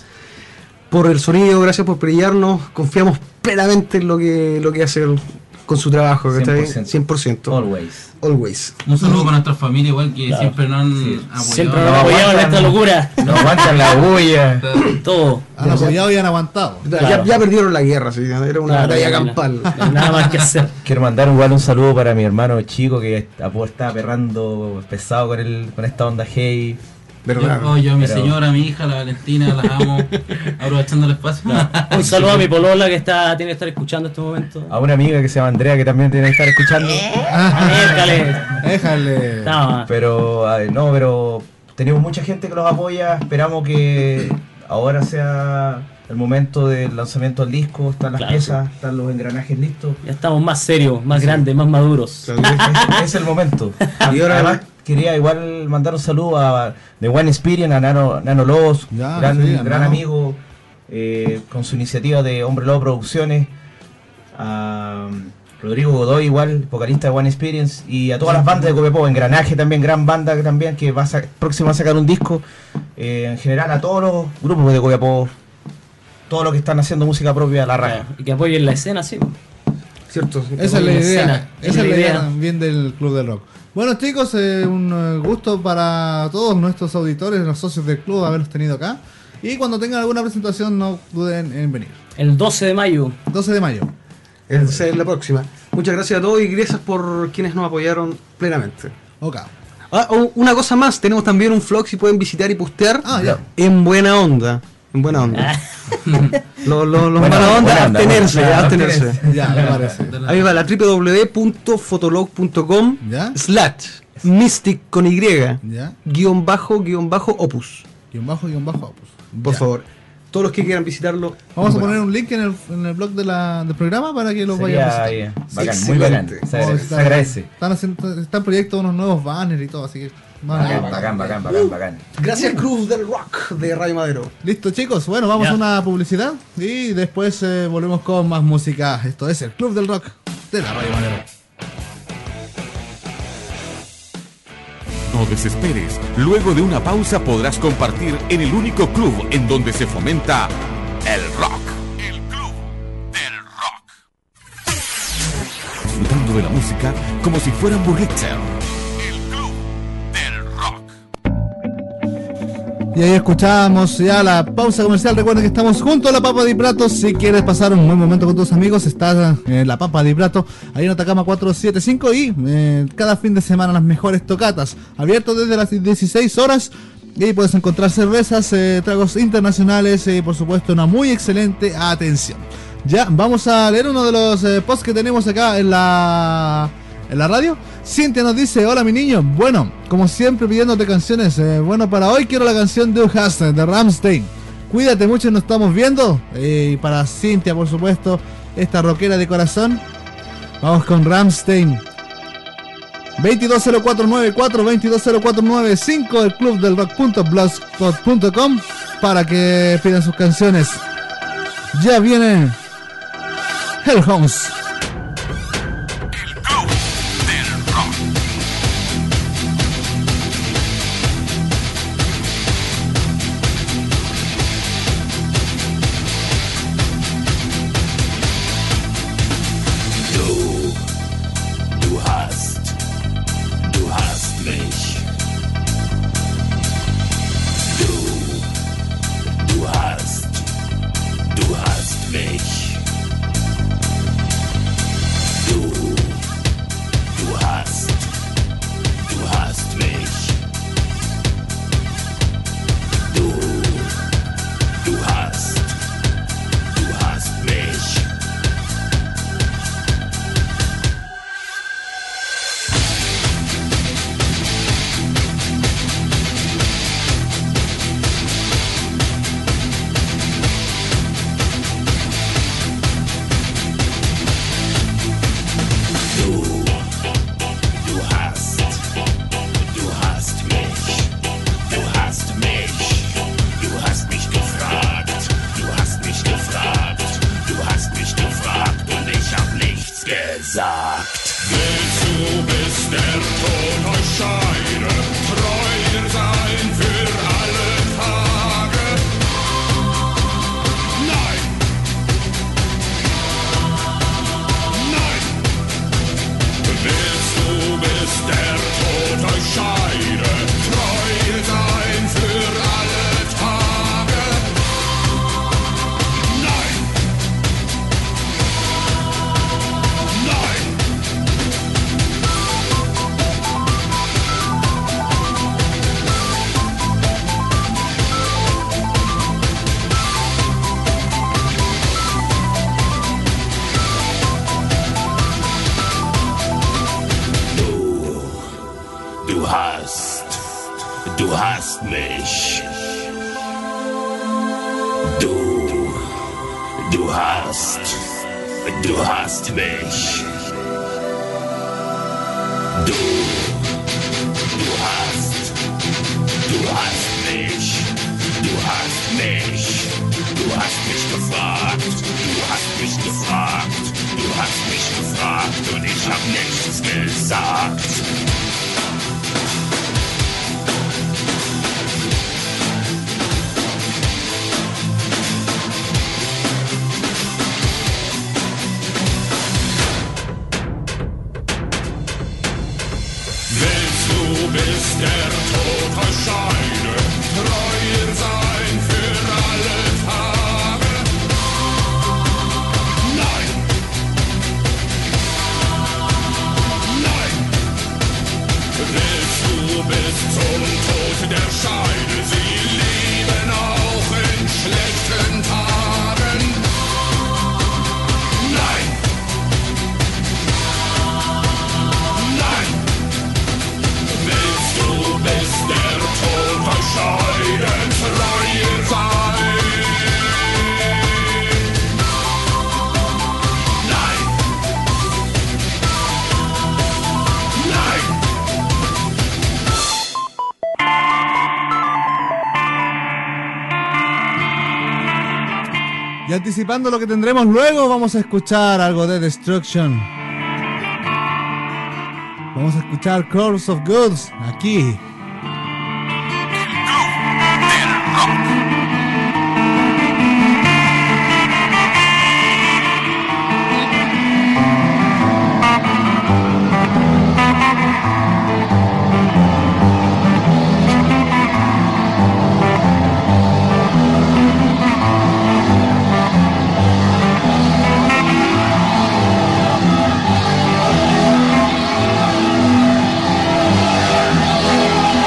por el sonido, gracias por brillarnos. Confiamos plenamente en lo que, lo que hace con su trabajo, ¿cachai? cien por ciento. Always. Always. Un saludo para nuestra familia, igual que Claro. siempre nos han Sí. apoyado. Siempre nos han apoyado en esta locura. No aguantan la bulla. Todo. Han apoyado y han aguantado. Ya, Claro. ya perdieron la guerra, sí, era una Claro, batalla ya, ya. campal. No hay nada más que hacer. Quiero mandar igual un saludo para mi hermano chico que está perrando pesado con el con esta onda heavy. ¿Verdad? Yo, oh, yo a mi Pero- señora, a mi hija, la Valentina, las amo. Aprovechando el espacio. Un saludo a mi polola que está tiene que estar escuchando en este momento. A una amiga que se llama Andrea que también tiene que estar escuchando. Déjale. Déjale. No, Pero ay, no, pero tenemos mucha gente que los apoya. Esperamos que ahora sea el momento del lanzamiento del disco. Están las Claro. piezas, están los engranajes listos. ya estamos más serios, más grandes, más maduros. es, es el momento. Y ahora- Además, quería igual mandar un saludo a The One Experience, a Nano, Nano Lobos, Ya, gran, sí, a gran Nano. amigo, eh, con su iniciativa de Hombre Lobo Producciones, a um, Rodrigo Godoy, igual, vocalista de One Experience, y a todas las bandas de Copiapó, Engranaje también, gran banda que también, que va a sa- próximo a sacar un disco, eh, en general a todos los grupos de Copiapó, todos los que están haciendo música propia, la raja. Y que apoyen la escena, sí. Cierto. Esa es la Escena. idea. Es Esa es la la idea idea. también del Club del Rock. Bueno, chicos, eh, un eh, gusto para todos nuestros auditores, los socios del club, haberlos tenido acá. Y cuando tengan alguna presentación, no duden en venir. El doce de mayo. doce de mayo. Esa es la próxima. Muchas gracias a todos y gracias por quienes nos apoyaron plenamente. Ok. Ah, oh, una cosa más, tenemos también un vlog si pueden visitar y postear Ah, ya. en buena onda. En buena onda. Los, los, los Buena- mala onda, buena onda, abstenerse, buena- abstenerse. Ya, me parece. Ahí va la w w w punto fotolog punto com ¿Ya? slash mystic con y ¿Ya? guión bajo guión bajo opus. Guión bajo, guión bajo, opus. Por Ya. favor, todos los que quieran visitarlo. Vamos a bueno. poner un link en el, en el blog de la, del programa para que lo vayan a Sería visitar. eh, bacán, muy bacán. Excelente. Se, Vamos a agra- visitar- se agradece. Están haciendo, está en proyecto unos nuevos banners y todo, así que van a Bacán, ver. bacán, bacán, bacán, bacán. Gracias Cruz del Rock de Radio Madero. Listo, chicos. Bueno, vamos Ya. a una publicidad y después eh, volvemos con más música. Esto es el Club del Rock de la Radio Madero. No desesperes. Luego de una pausa podrás compartir en el único club en donde se fomenta el rock. El Club del Rock. Disfrutando de la música como si fuera un burlitzer. El Club del Rock. Y ahí escuchamos ya la pausa comercial. Recuerden que estamos junto a la Papa Di Prato. Si quieres pasar un buen momento con tus amigos, está en la Papa Di Prato, ahí en Atacama cuatrocientos setenta y cinco. Y eh, cada fin de semana las mejores tocatas. Abierto desde las dieciséis horas. Y ahí puedes encontrar cervezas, eh, tragos internacionales y por supuesto una muy excelente atención. Ya, vamos a leer uno de los eh, posts que tenemos acá en la... en la radio. Cintia nos dice: hola mi niño, bueno, como siempre pidiéndote canciones, eh, bueno, para hoy quiero la canción de Uhast de Rammstein. Cuídate mucho, nos estamos viendo. Eh, y para Cintia, por supuesto, esta rockera de corazón, vamos con Rammstein. veintidós cero cuatro noventa y cuatro, veintidós cero cuatro noventa y cinco, el club del rock punto blogspot punto com, para que pidan sus canciones. Ya viene Hellhounds. El Club del Rock. Du hast, du hast mich. Du, du hast, du hast mich. Du, du hast, du hast mich. Du hast mich. Du hast mich gefragt. Du hast mich gefragt. Du hast mich gefragt und ich hab nichts gesagt. Bis der Tod euch scheide, treuer sein für alle Tage. Nein! Nein! Willst du bis zum Tod der Scheide sie lieben auch in schlechten Tagen? Nein! Nein! Willst du bis der Tod euch scheiden, treuer sein? Nein! Nein! Y anticipando lo que tendremos luego, vamos a escuchar algo de Destruction. Vamos a escuchar Chorus of Goods aquí. Nein!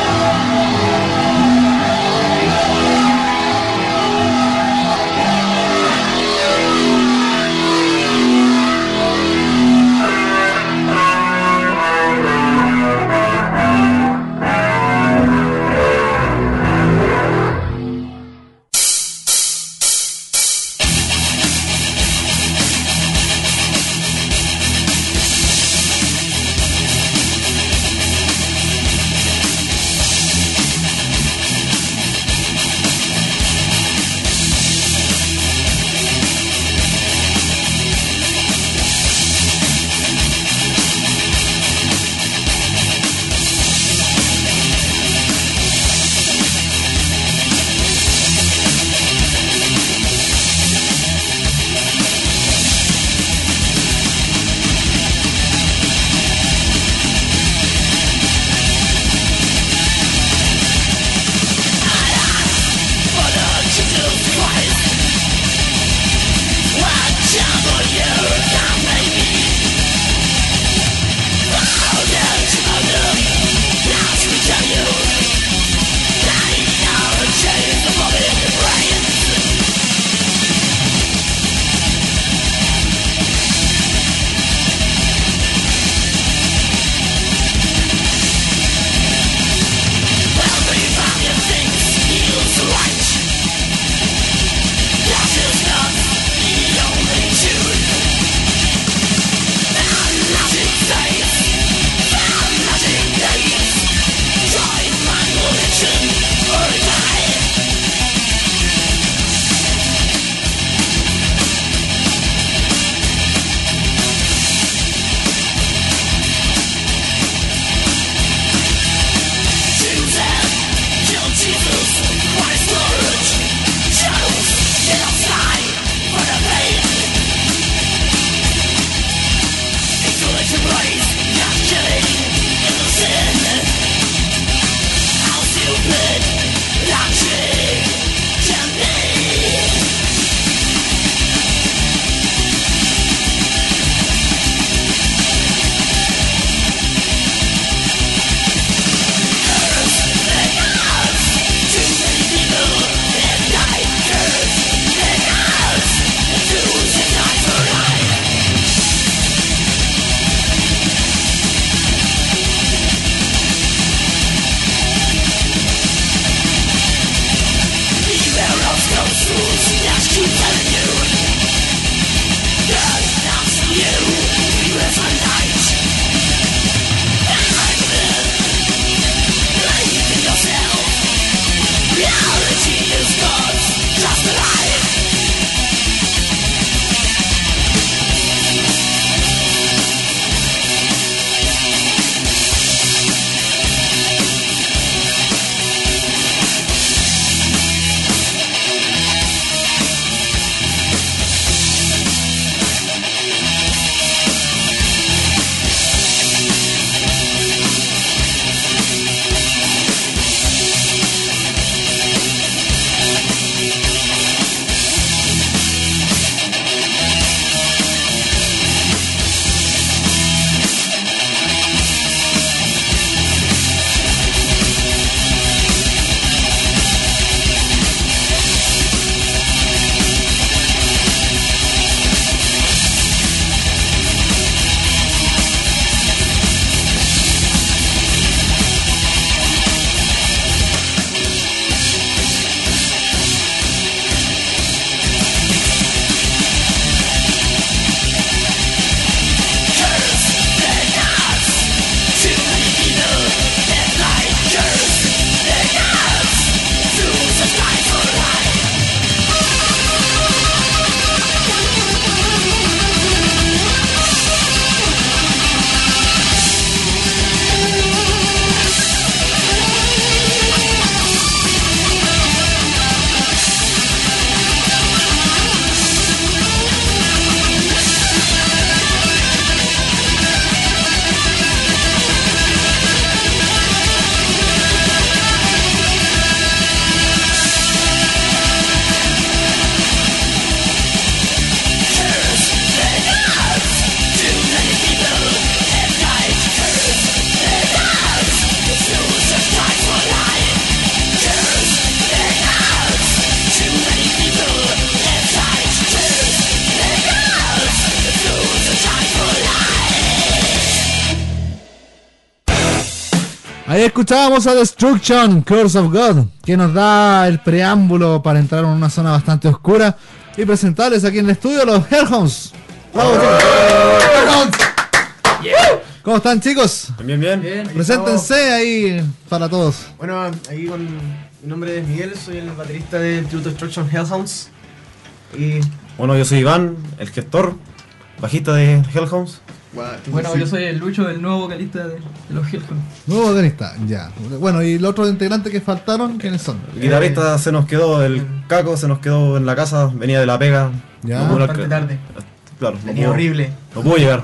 Ahí escuchábamos a Destruction, Curse of God, que nos da el preámbulo para entrar en una zona bastante oscura y presentarles aquí en el estudio los Hellhounds. ¡Bravo, chicos! ¿Cómo están, chicos? Bien, bien. bien. Preséntense ahí para todos. Bueno, aquí con mi nombre es Miguel, soy el baterista del tributo Destruction Hellhounds. Y bueno, yo soy Iván, el gestor, bajista de Hellhounds. Bueno, yo soy el Lucho, el nuevo vocalista de, de los Hellhounds. Nuevo vocalista, ya. Bueno, y los otros integrantes que faltaron, ¿quiénes son? El guitarrista eh, se nos quedó, el Caco se nos quedó en la casa, venía de la pega. Ya. No pudo Bastante tarde. Claro, venía no pudo, horrible. No pudo llegar.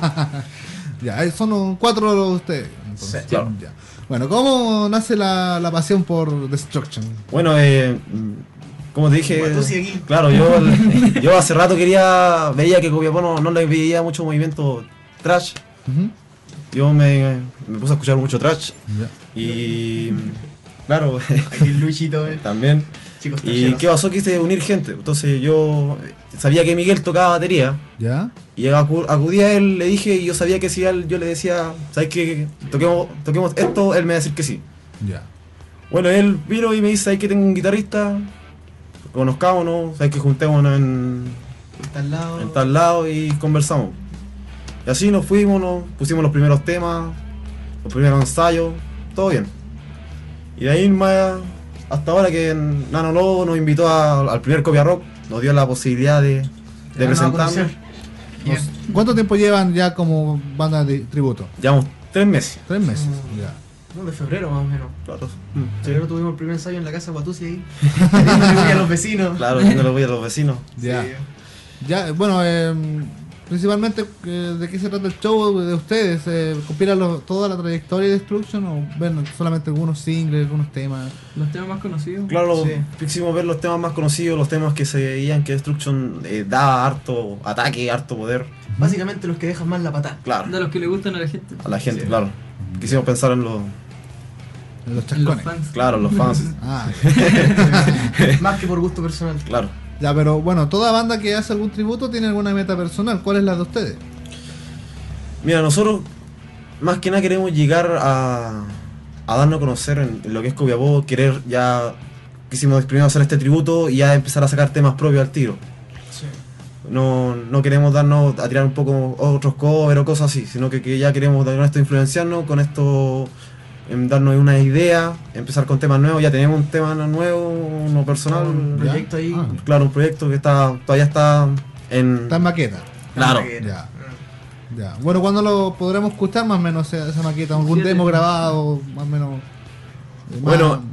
Ya, son cuatro de ustedes. Entonces, sí, claro. Ya. Bueno, ¿cómo nace la, la pasión por Destruction? Bueno, eh, como te dije, bueno, aquí. claro, yo, yo hace rato quería, veía que Copiapó no, no le veía mucho movimiento trash. Uh-huh. Yo me, me puse a escuchar mucho trash. Yeah. Y claro, aquí el Luchito eh. también. Chicos, y qué pasó, quise unir gente. Entonces yo sabía que Miguel tocaba batería. ¿Ya? Y acudí a él, le dije, y yo sabía que si él, yo le decía, ¿sabes qué? Toquemos, toquemos esto, él me va a decir que sí. Ya. Bueno, él vino y me dice, ¿sabes que tengo un guitarrista? Conozcámonos, ¿sabes que juntémonos en, en tal lado? En tal lado y conversamos. Y así nos fuimos, nos pusimos los primeros temas, los primeros ensayos, todo bien. Y de ahí más, hasta ahora que Nano Lobo nos invitó a, al primer Copia Rock, nos dio la posibilidad de, de presentarnos. ¿Cuánto tiempo llevan ya como banda de tributo? Llevamos tres meses. Tres meses, mm. ya. No, de febrero más o menos. Claro. En febrero tuvimos el primer ensayo en la casa de Guatusi ahí. Dándole voy a los vecinos. Claro, dándole voy a los vecinos. Ya. Sí. Ya, bueno, eh, principalmente, eh, ¿de qué se trata el show de ustedes? Eh, ¿Compilan los, toda la trayectoria de Destruction o ven solamente algunos singles, algunos temas? Los temas más conocidos. Claro, sí. quisimos ver los temas más conocidos, los temas que se veían que Destruction eh, daba harto ataque, harto poder. Básicamente los que dejan más la patada. Claro. De los que le gustan a la gente. A la gente, sí. claro. Quisimos pensar en los... En los chascones. Los fans. Claro, los fans. Ah. Más que por gusto personal. Claro. Ya, pero bueno, toda banda que hace algún tributo tiene alguna meta personal. ¿Cuál es la de ustedes? Mira, nosotros más que nada queremos llegar a, a darnos a conocer en, en lo que es Copiapó, querer ya, quisimos primero hacer este tributo y ya empezar a sacar temas propios al tiro. Sí. No, no queremos darnos a tirar un poco otros covers o cosas así, sino que, que ya queremos con esto influenciarnos, con esto en darnos una idea, empezar con temas nuevos. Ya tenemos un tema nuevo, uno personal, un proyecto ahí. Ah, claro, un proyecto que está todavía está en... Está en maqueta. Claro. Ya. Ya. Bueno, ¿cuándo lo podremos escuchar más o menos esa, esa maqueta? ¿Algún demo grabado más o menos? Eh, bueno, más...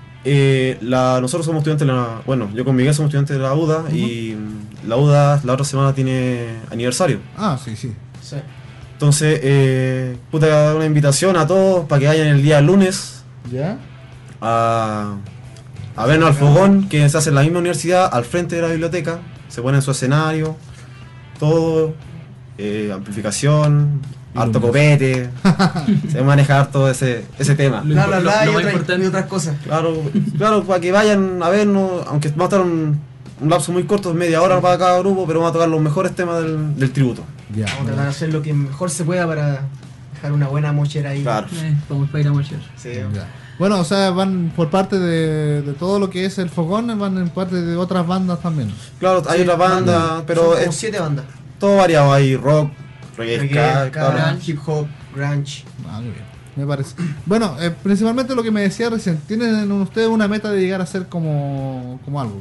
eh, la, nosotros somos estudiantes de la... Bueno, yo con Miguel somos estudiantes de la U D A. Uh-huh. Y la U D A la otra semana tiene aniversario. Ah, sí, sí. Sí. Entonces, eh, puta, una invitación a todos para que vayan el día lunes. ¿Ya? A, a vernos al fogón que se hace en la misma universidad, al frente de la biblioteca. Se pone en su escenario, todo, eh, amplificación, harto copete. Se maneja harto ese, ese tema. Bla, bla, bla, y, otra, y otras cosas. Claro, claro, para que vayan a vernos, aunque va a estar un, un lapso muy corto, de media hora para cada grupo, pero vamos a tocar los mejores temas del, del tributo. Ya, vamos a tratar de hacer lo que mejor se pueda para dejar una buena mochera ahí. Claro. Eh, vamos para ir a mochera. Sí. Ya. Bueno, o sea, van por parte de, de todo lo que es el fogón, van en parte de otras bandas también. Claro, hay sí, otras bandas, pero son como es siete bandas. Todo variado, hay rock, reggae, reggae, ska, claro. Hip hop, grunge. Ah, muy bien, me parece. Bueno, eh, principalmente lo que me decía recién, ¿tienen ustedes una meta de llegar a ser como, como algo?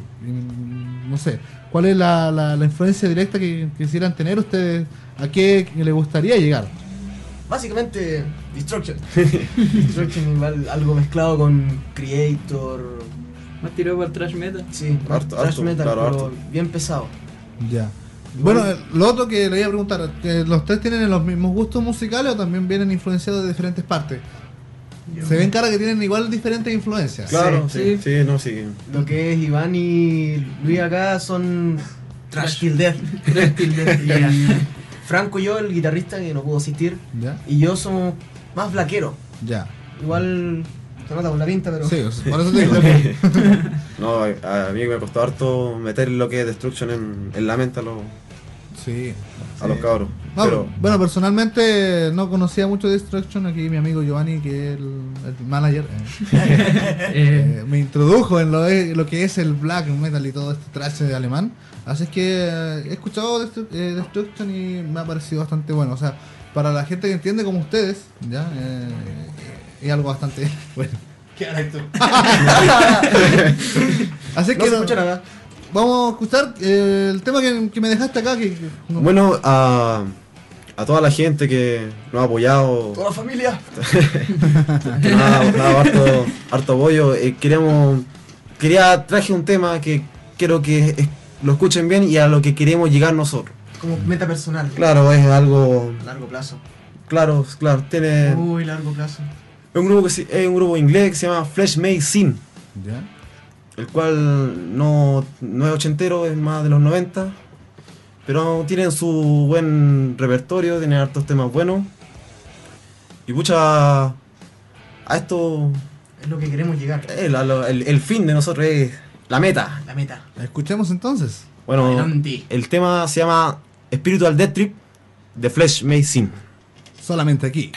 No sé, ¿cuál es la, la, la influencia directa que quisieran tener ustedes? ¿A qué les gustaría llegar? Básicamente, Destruction. Destruction igual algo mezclado con Creator. Más tirado para el thrash metal. Sí, harto, thrash harto, metal, claro, pero harto. bien pesado. Ya. Bueno, lo otro que le iba a preguntar, ¿que ¿los tres tienen los mismos gustos musicales o también vienen influenciados de diferentes partes? Se ven cara que tienen igual diferentes influencias. Claro, sí, sí, sí, no, sí. Lo que es Iván y Luis acá son Trash Till Death. Trash Till Death. Y Franco y yo, el guitarrista que no pudo asistir, ¿ya? Y yo somos más blaqueros. Ya. Igual se nota por la pinta, pero... Sí, por eso te digo. No, a, a mí me costó harto meter lo que es Destruction en, en la mente a los, Sí. A los cabros. No, Pero, bueno, personalmente no conocía mucho de Destruction. Aquí mi amigo Giovanni, que es el, el manager, eh, eh, me introdujo en lo, lo que es el black metal y todo este trash alemán. Así es que eh, he escuchado Destru- eh, Destruction y me ha parecido bastante bueno. O sea, para la gente que entiende como ustedes, ya eh, es algo bastante bueno. ¿Qué harás tú? Así No que se no- escucha nada. vamos a escuchar eh, el tema que, que me dejaste acá. Que, que- no- bueno, a, a toda la gente que nos ha apoyado, Toda la familia. que nos ha, nos ha dado harto, harto apoyo, eh, queremos, quería, traje un tema que quiero que es- lo escuchen bien y a lo que queremos llegar nosotros. Como meta personal. Claro, es algo, Largo plazo. claro, claro, tiene... Uy, largo plazo. Es un grupo que se- es un grupo inglés que se llama Flesh Made Sin, ¿Ya? el cual no, no es ochentero, es más de los noventa, pero tienen su buen repertorio, tienen hartos temas buenos. Y pucha, a esto, Es lo que queremos llegar. el, el, el fin de nosotros es la meta. La meta. Escuchemos entonces. Bueno, Adelante. el tema se llama Spiritual Death Trip de Flesh Made Sin. Solamente aquí.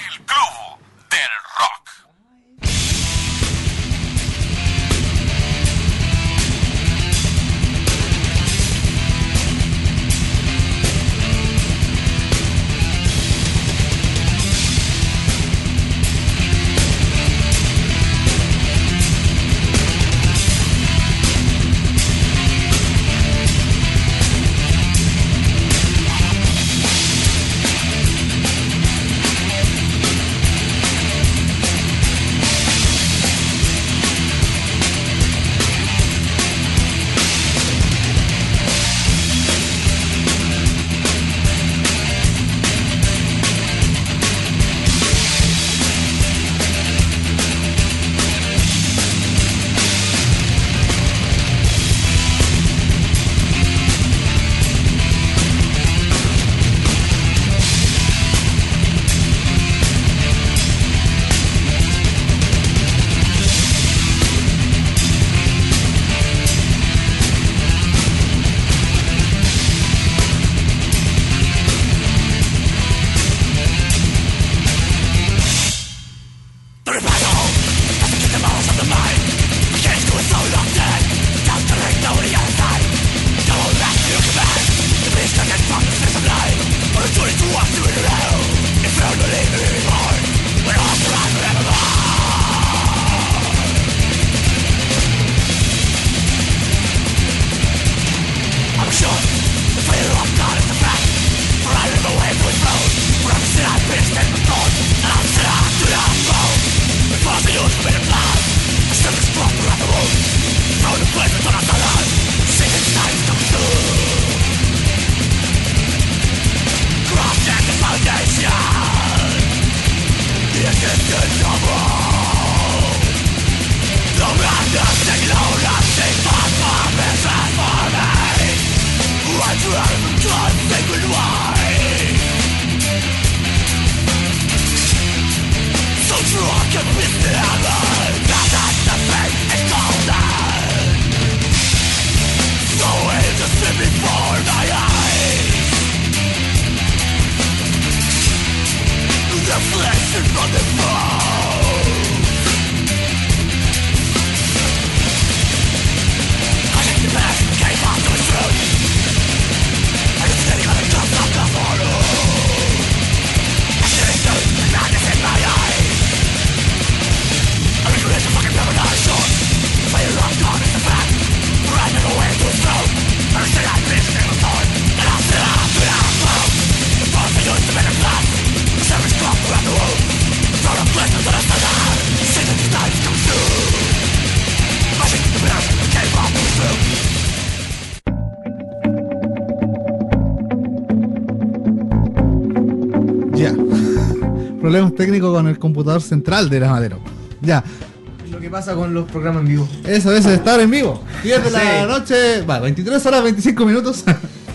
Ya. Problemas técnicos con el computador central de la Madero. Ya. Lo que pasa con los programas en vivo. Eso es estar en vivo. diez de la Sí. noche, va, veintitrés horas veinticinco minutos.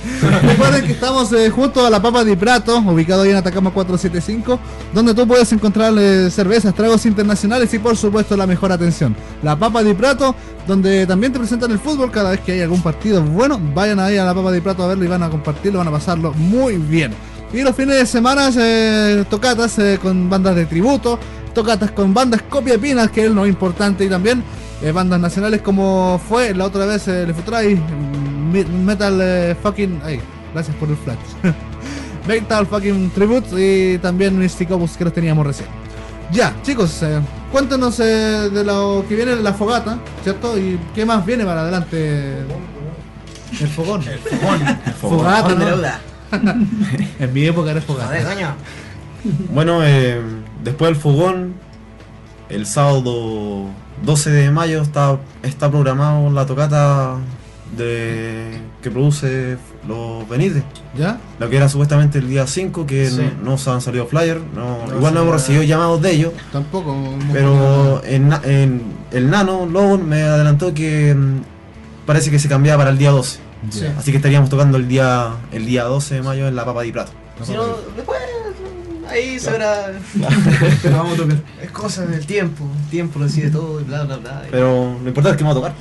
Recuerden que estamos eh, junto a la Papa di Prato, ubicado ahí en Atacama cuatrocientos setenta y cinco, donde tú puedes encontrar eh, cervezas, tragos internacionales y por supuesto la mejor atención. La Papa di Prato, donde también te presentan el fútbol cada vez que hay algún partido bueno. Vayan ahí a la Papa di Prato a verlo y van a compartirlo, van a pasarlo muy bien. Y los fines de semana, eh, tocatas eh, con bandas de tributo, tocatas con bandas copiapinas, que es lo importante, y también eh, bandas nacionales como fue la otra vez el eh, Futray, Metal eh, Fucking... Ay, gracias por el flash. Metal Fucking Tribute y también Mystic Opus que los teníamos recién. Ya, chicos, eh, cuéntanos eh, de lo que viene en la fogata, ¿cierto? Y qué más viene para adelante. El fogón. El fogón. El fogón. Fogata, Fogón de ¿no? deuda. En mi época era fogata. Joder, coño. Bueno, eh, después del fogón, el sábado doce de mayo está, está programado la tocata de que produce los Benítez. ¿Ya? Lo que era supuestamente el día cinco, que Sí. no, no se han salido flyers. No, No, igual sí, no hemos ya. recibido llamados de ellos. Tampoco. Pero en, na- en el Nano, Lobo me adelantó que mm, parece que se cambiaba para el día doce. Sí. Así que estaríamos tocando el día el día doce de mayo en la Papa di Prato. Si no, después ahí se verá. Pero vamos a tocar. Es cosa del tiempo. El tiempo lo decide todo y bla bla bla. Pero lo importante es que vamos a tocar.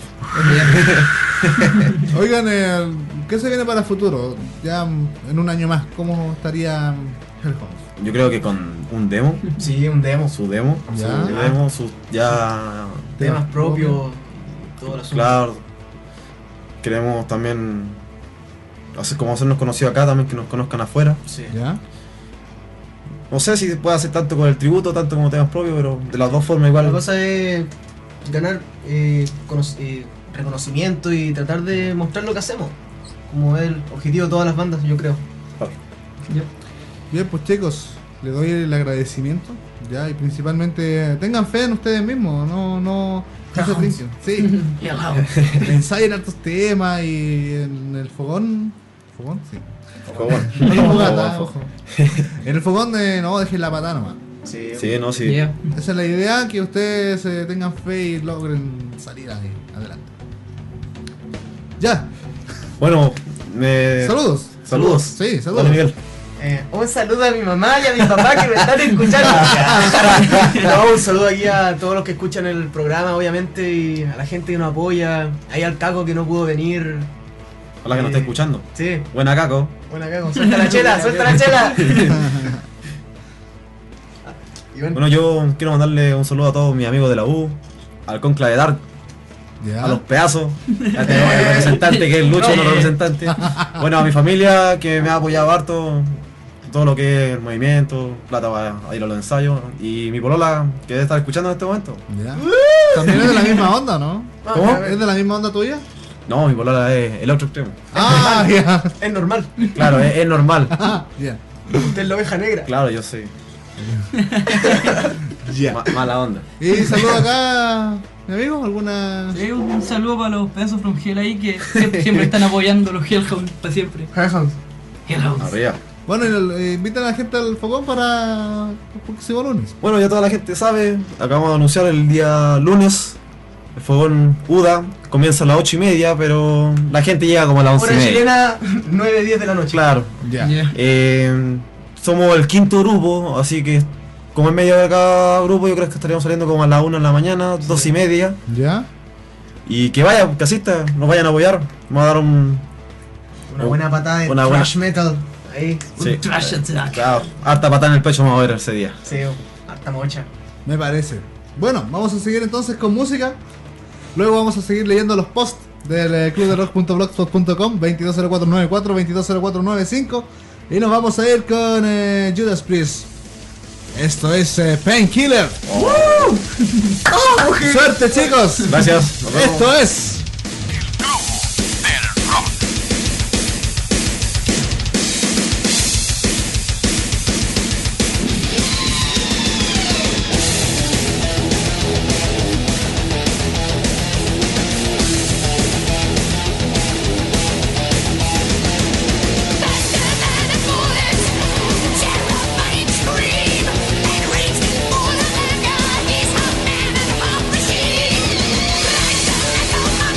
Oigan, eh, ¿qué se viene para el futuro? Ya mm, en un año más, ¿cómo estaría mm, Hellhounds? Yo creo que con un demo. Sí, un demo. Su demo. Ya. Su demo, su ya. Temas propios. Todo el asunto. Claro. Queremos también hacer como hacernos conocidos acá, también que nos conozcan afuera. Sí. ¿Ya? No sé si se puede hacer tanto con el tributo, tanto como temas propios, pero de las dos formas igual. La cosa es ganar eh, cono- eh, reconocimiento y tratar de mostrar lo que hacemos. Como es el objetivo de todas las bandas, yo creo. Bien, pues chicos, les doy el agradecimiento. Ya, y principalmente tengan fe en ustedes mismos, no, no, no se trinquen. Sí. Ensayen hartos temas y en el fogón. ¿Fogón? Sí. Fogón. No la fogata, Fogón. ojo. En el fogón de no dejen la patada nomás. Sí, Sí, no, sí. Yeah. Esa es la idea, que ustedes eh, tengan fe y logren salir ahí, adelante. Ya. Bueno, me... Saludos. Saludos. Sí, saludos. Hola, Miguel. Eh, un saludo a mi mamá y a mi papá que me están escuchando. No, un saludo aquí a todos los que escuchan el programa, obviamente, y a la gente que nos apoya. Ahí al Caco que no pudo venir. Hola, que nos Eh, está escuchando. Sí. Buena, Caco. Buena Caco, suelta la chela, suelta la chela. Bueno, yo quiero mandarle un saludo a todos mis amigos de la U, al Conclave Dark, Ya. a los pedazos, a tenemos el representante que es Lucho, no representante. Bueno, a mi familia que me ha apoyado harto, todo lo que es el movimiento, plata para a ir a los ensayos, y mi polola que debe estar escuchando en este momento. Ya. También es de la misma onda, ¿no? ¿Cómo? ¿Es de la misma onda tuya? No, mi polola es el otro extremo. Ah, ya. Es normal. Claro, es, es normal. Ya. Usted es la oveja negra. Claro, yo sé. Ya. Ma- mala onda. Y saludo acá, mi amigo, alguna. Sí, un saludo para los pedazos from Hell ahí que siempre, siempre están apoyando los Hellhounds para siempre. Hellhounds. Hellhounds. Arriba. Bueno, y el- eh, invitan a la gente al fogón para el próximo lunes. Bueno, ya toda la gente sabe, acabamos de anunciar el día lunes, el fogón UDA, comienza a las ocho y media, pero la gente llega como a las once Hora y media. chilena, nueve diez de la noche. Claro. Ya. Eh, somos el quinto grupo, así que como en medio de cada grupo yo creo que estaríamos saliendo como a las una de la mañana, dos y media. ¿Ya? Y que vaya, que asista, nos vayan a apoyar, vamos a dar un... Una buena patada de Una buena- thrash metal. Ahí. Sí. Trash attack. Claro, harta patada en el pecho vamos a ver ese día. Sí, harta mocha. Me parece. Bueno, vamos a seguir entonces con música. Luego vamos a seguir leyendo los posts del eh, club de rock punto blogspot punto com veintidós cero cuatro noventa y cuatro, veintidós cero cuatro noventa y cinco. Y nos vamos a ir con eh, Judas Priest. Esto es eh, Painkiller. ¡Woo! ¡Suerte, chicos! Gracias. Nos vemos. Esto es Machine. Like the echo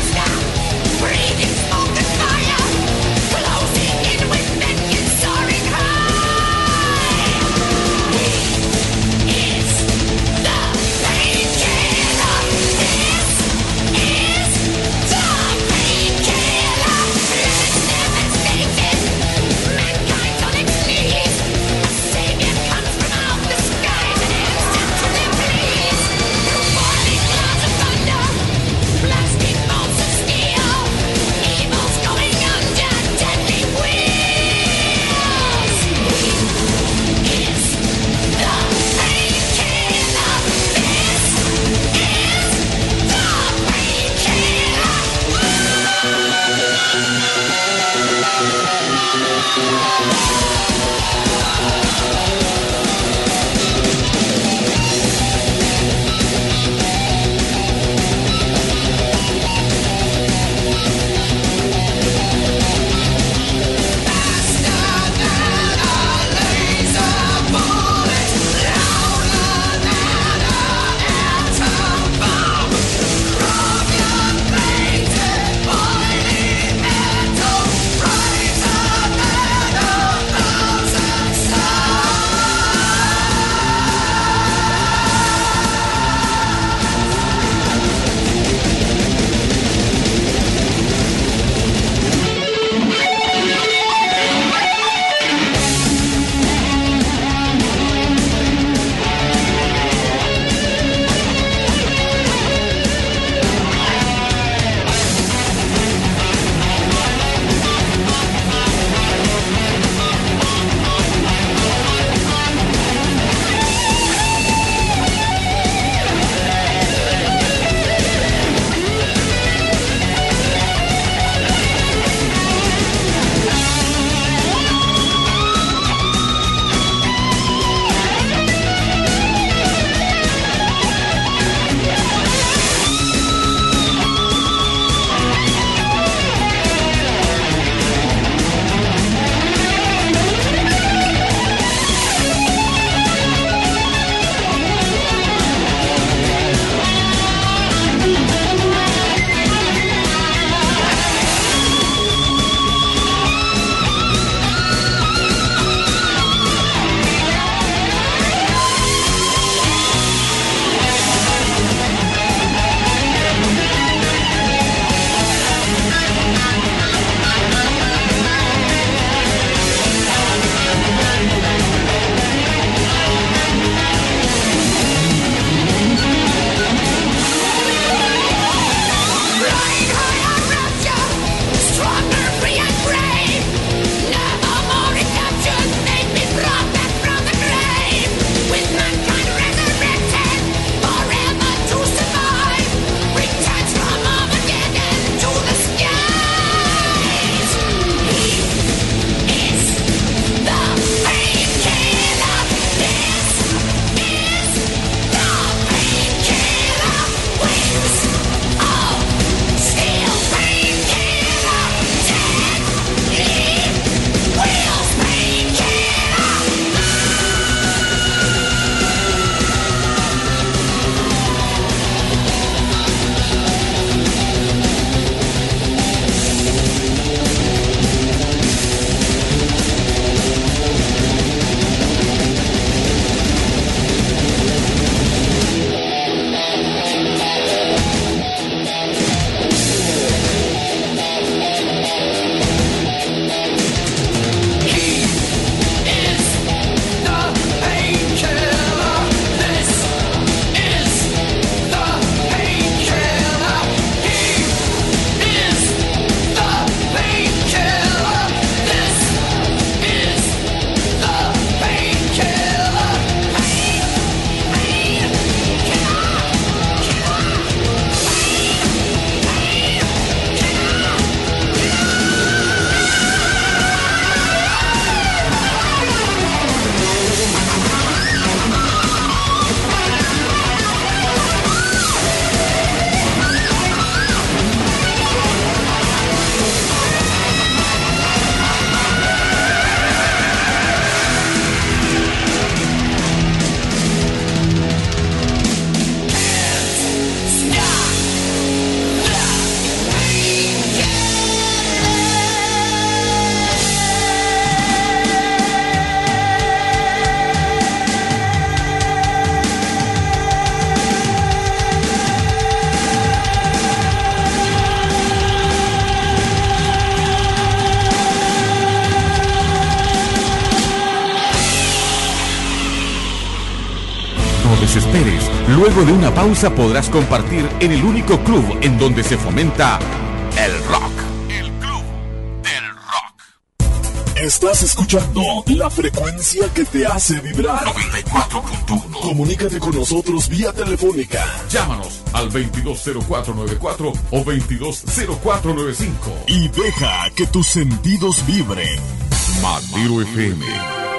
Luego de una pausa podrás compartir en el único club en donde se fomenta el rock. El Club del Rock. Estás escuchando la frecuencia que te hace vibrar. noventa y cuatro punto uno. Comunícate con nosotros vía telefónica. Llámanos al veintidós cero cuatro noventa y cuatro o veintidós cero cuatro noventa y cinco. Y deja que tus sentidos vibren. Madero F M.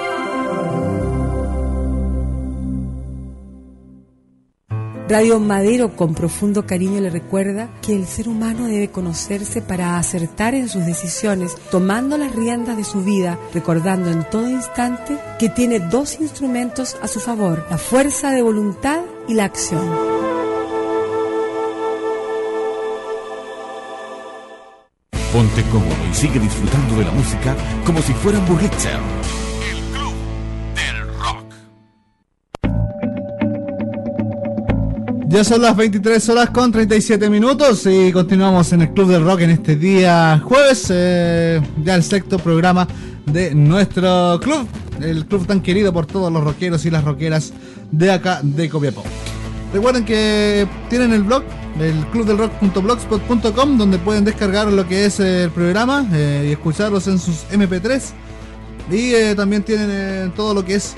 Radio Madero con profundo cariño le recuerda que el ser humano debe conocerse para acertar en sus decisiones, tomando las riendas de su vida, recordando en todo instante que tiene dos instrumentos a su favor, la fuerza de voluntad y la acción. Ponte cómodo y sigue disfrutando de la música como si fuera Burlitzer. Ya son las veintitrés horas con treinta y siete minutos y continuamos en el Club del Rock en este día jueves, eh, ya el sexto programa de nuestro club, el club tan querido por todos los rockeros y las rockeras de acá de Copiapó. Recuerden que tienen el blog, el club del rock punto blogspot punto com, donde pueden descargar lo que es el programa eh, y escucharlos en sus eme pe tres, y eh, también tienen eh, todo lo que es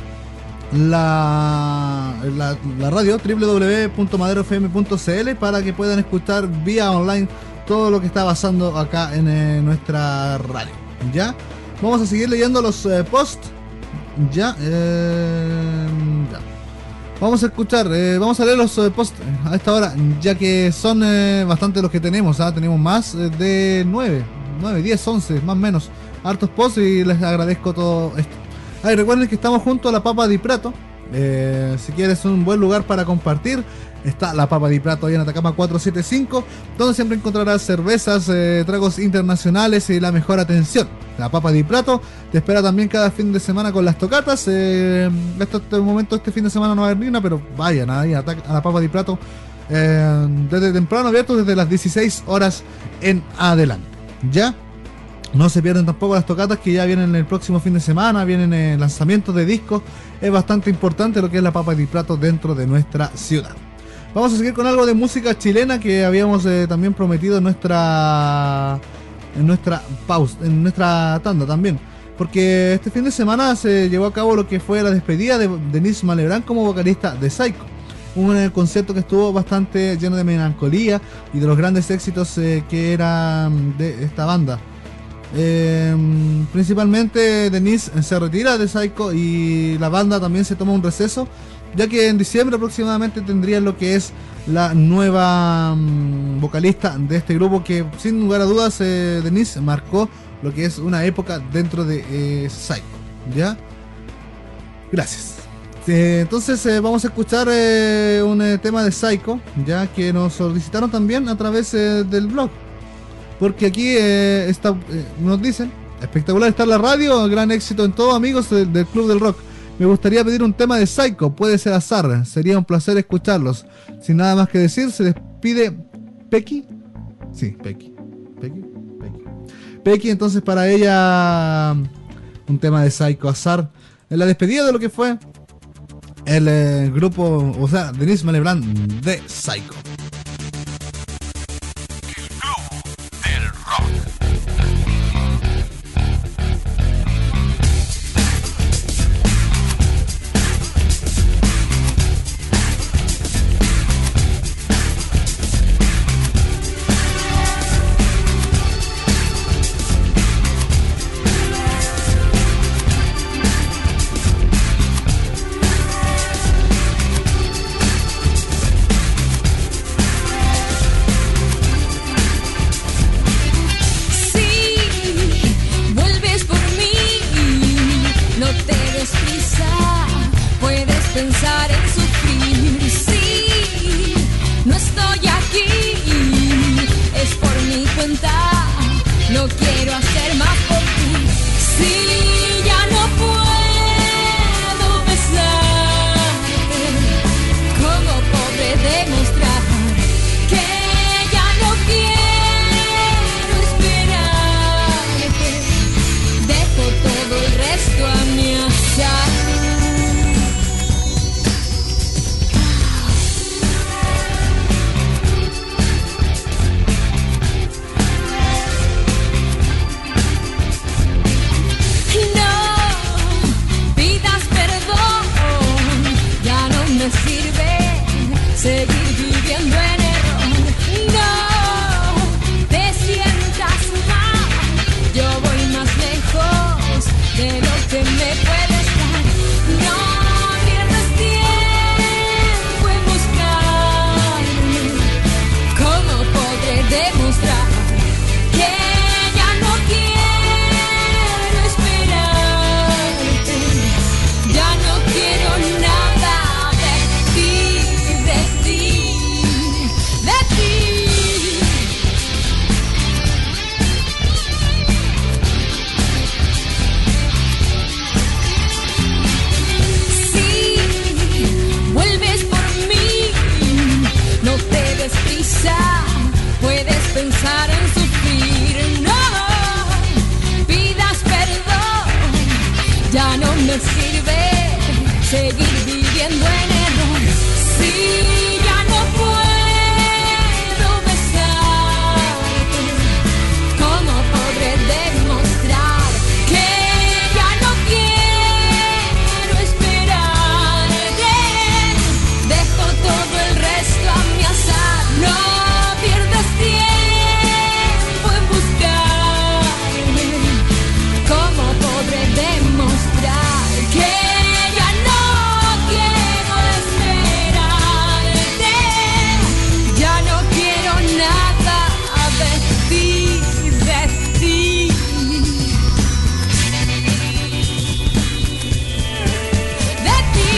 La, la, la radio doble u doble u doble u punto madero f m punto c l para que puedan escuchar vía online todo lo que está pasando acá en eh, nuestra radio. Ya, vamos a seguir leyendo los eh, posts. Ya, eh, ya, vamos a escuchar, eh, vamos a leer los eh, posts a esta hora, ya que son eh, bastante los que tenemos. ¿ah? Tenemos más eh, de nueve, nueve, diez, once, más o menos, hartos posts, y les agradezco todo esto. Ay, recuerden que estamos junto a la Papa Di Prato. Eh, si quieres un buen lugar para compartir, está la Papa Di Prato ahí en Atacama cuatrocientos setenta y cinco, donde siempre encontrarás cervezas, eh, tragos internacionales y la mejor atención. La Papa Di Prato te espera también cada fin de semana con las tocatas. Eh, hasta este momento, este fin de semana no va a haber ni una, pero vayan ahí a, a la Papa Di Prato eh, desde temprano, abierto desde las dieciséis horas en adelante. ¿Ya? No se pierden tampoco las tocatas que ya vienen el próximo fin de semana, vienen eh, lanzamientos de discos. Es bastante importante lo que es la Papa Di Prato dentro de nuestra ciudad. Vamos a seguir con algo de música chilena que habíamos eh, también prometido en nuestra en nuestra pausa, en nuestra tanda también. Porque este fin de semana se llevó a cabo lo que fue la despedida de Denise Malebrán como vocalista de Psycho. Un eh, concierto que estuvo bastante lleno de melancolía y de los grandes éxitos eh, que eran de esta banda. Eh, principalmente Denise se retira de Psycho y la banda también se toma un receso, ya que en diciembre aproximadamente tendría lo que es la nueva um, vocalista de este grupo, que sin lugar a dudas eh, Denise marcó lo que es una época dentro de eh, Psycho. ¿Ya? Gracias. Eh, entonces eh, vamos a escuchar eh, un eh, tema de Psycho, ya que nos solicitaron también a través eh, del blog. Porque aquí eh, está, eh, nos dicen, espectacular está la radio, gran éxito en todo, amigos del, del Club del Rock. Me gustaría pedir un tema de Psycho, puede ser azar, sería un placer escucharlos. Sin nada más que decir, se despide Pequi. Sí, Pequi. Pequi, Pequi. Pequi, entonces para ella un tema de Psycho, azar. En la despedida de lo que fue el eh, grupo, o sea, Denise Malebrán de Psycho. No te des prisa, puedes pensar en sufrir. No pidas perdón, ya no me sirve seguir viviendo en error. Si ya no puedo besarte, ¿cómo podré demostrar que ya no quiero esperarte? Dejo todo el resto a mi azar. No pierdas tiempo en buscarme. ¿Cómo podré demostrar que ya no quiero esperarte? Ya no quiero nada de ti, de ti. De ti.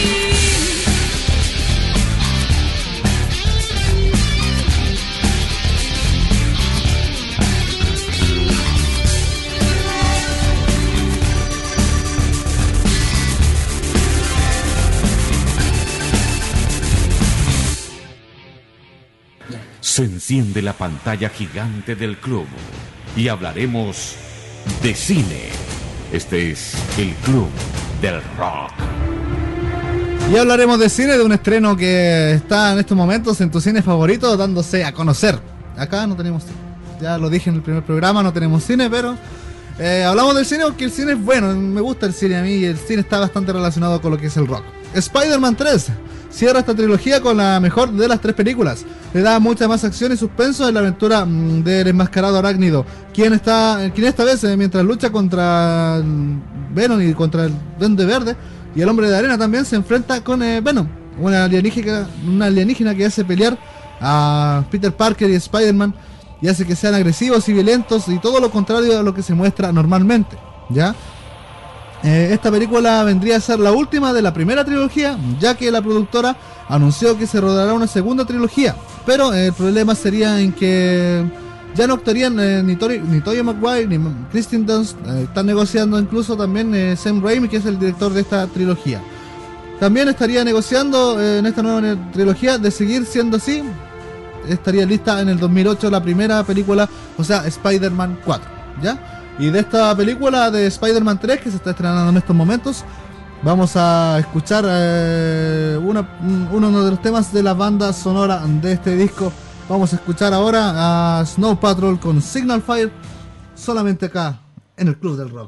Se enciende la pantalla gigante del club y hablaremos de cine. Este es el Club del Rock. Y hablaremos de cine, de un estreno que está en estos momentos en tu cine favorito dándose a conocer. Acá no tenemos cine, ya lo dije en el primer programa, no tenemos cine, pero eh, hablamos del cine porque el cine es bueno, me gusta el cine a mí y el cine está bastante relacionado con lo que es el rock. Spider-Man tres cierra esta trilogía con la mejor de las tres películas. Le da mucha más acción y suspenso en la aventura mm, del enmascarado arácnido, quien está, quien esta vez eh, mientras lucha contra Venom y contra el Duende Verde y el Hombre de Arena también se enfrenta con eh, Venom, una alienígena, una alienígena que hace pelear a Peter Parker y Spider-Man y hace que sean agresivos y violentos y todo lo contrario a lo que se muestra normalmente, ¿ya? Eh, esta película vendría a ser la última de la primera trilogía, ya que la productora anunció que se rodará una segunda trilogía, pero eh, el problema sería en que ya no actuarían eh, ni, Tori, ni Tobey Maguire ni Kristen Dunst. Eh, están negociando incluso también eh, Sam Raimi, que es el director de esta trilogía. También estaría negociando eh, en esta nueva trilogía de seguir siendo así. Estaría lista en el dos mil ocho la primera película, o sea, Spider-Man cuatro, ¿ya? Y de esta película de Spider-Man tres, que se está estrenando en estos momentos, vamos a escuchar eh, una, uno de los temas de la banda sonora de este disco. Vamos a escuchar ahora a Snow Patrol con Signal Fire, solamente acá en el Club del Rock.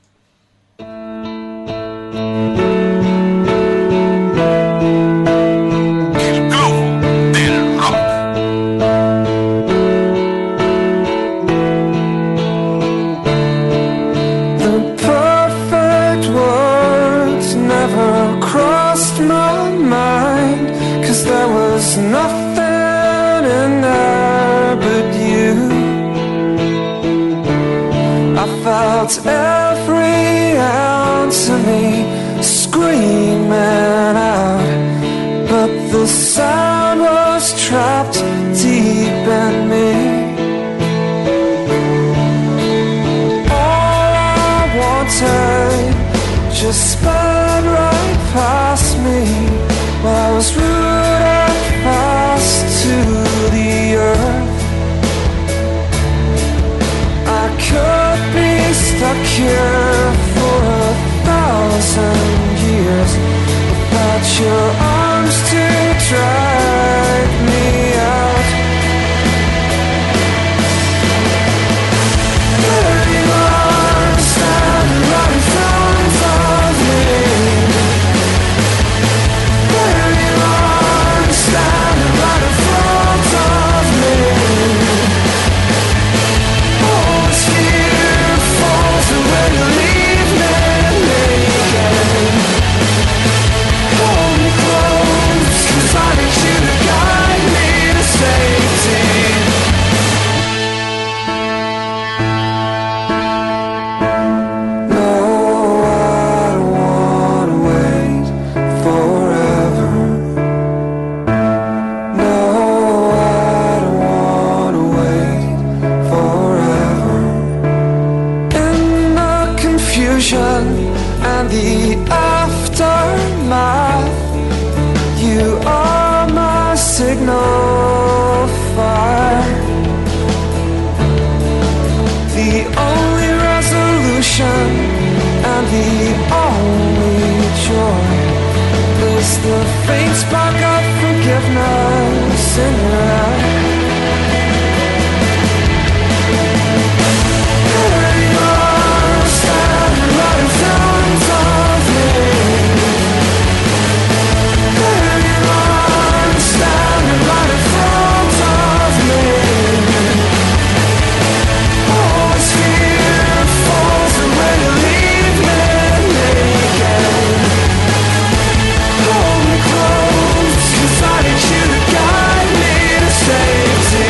Nothing in there but you. I felt every ounce of me screaming out, but the sound was trapped deep in me. All I wanted just sped right past me while I was rooted fast to the earth. I could be stuck here for a thousand years without your arms to drag me out. There you are, standing right in front of me. There you are. passion and the only joy is the faint spark of forgiveness in your eye. There you are, standing right in front of me. There you are, standing right in front of me. All this fear falls away to leave me naked. Hold me close, 'cause I need you to guide me to safety.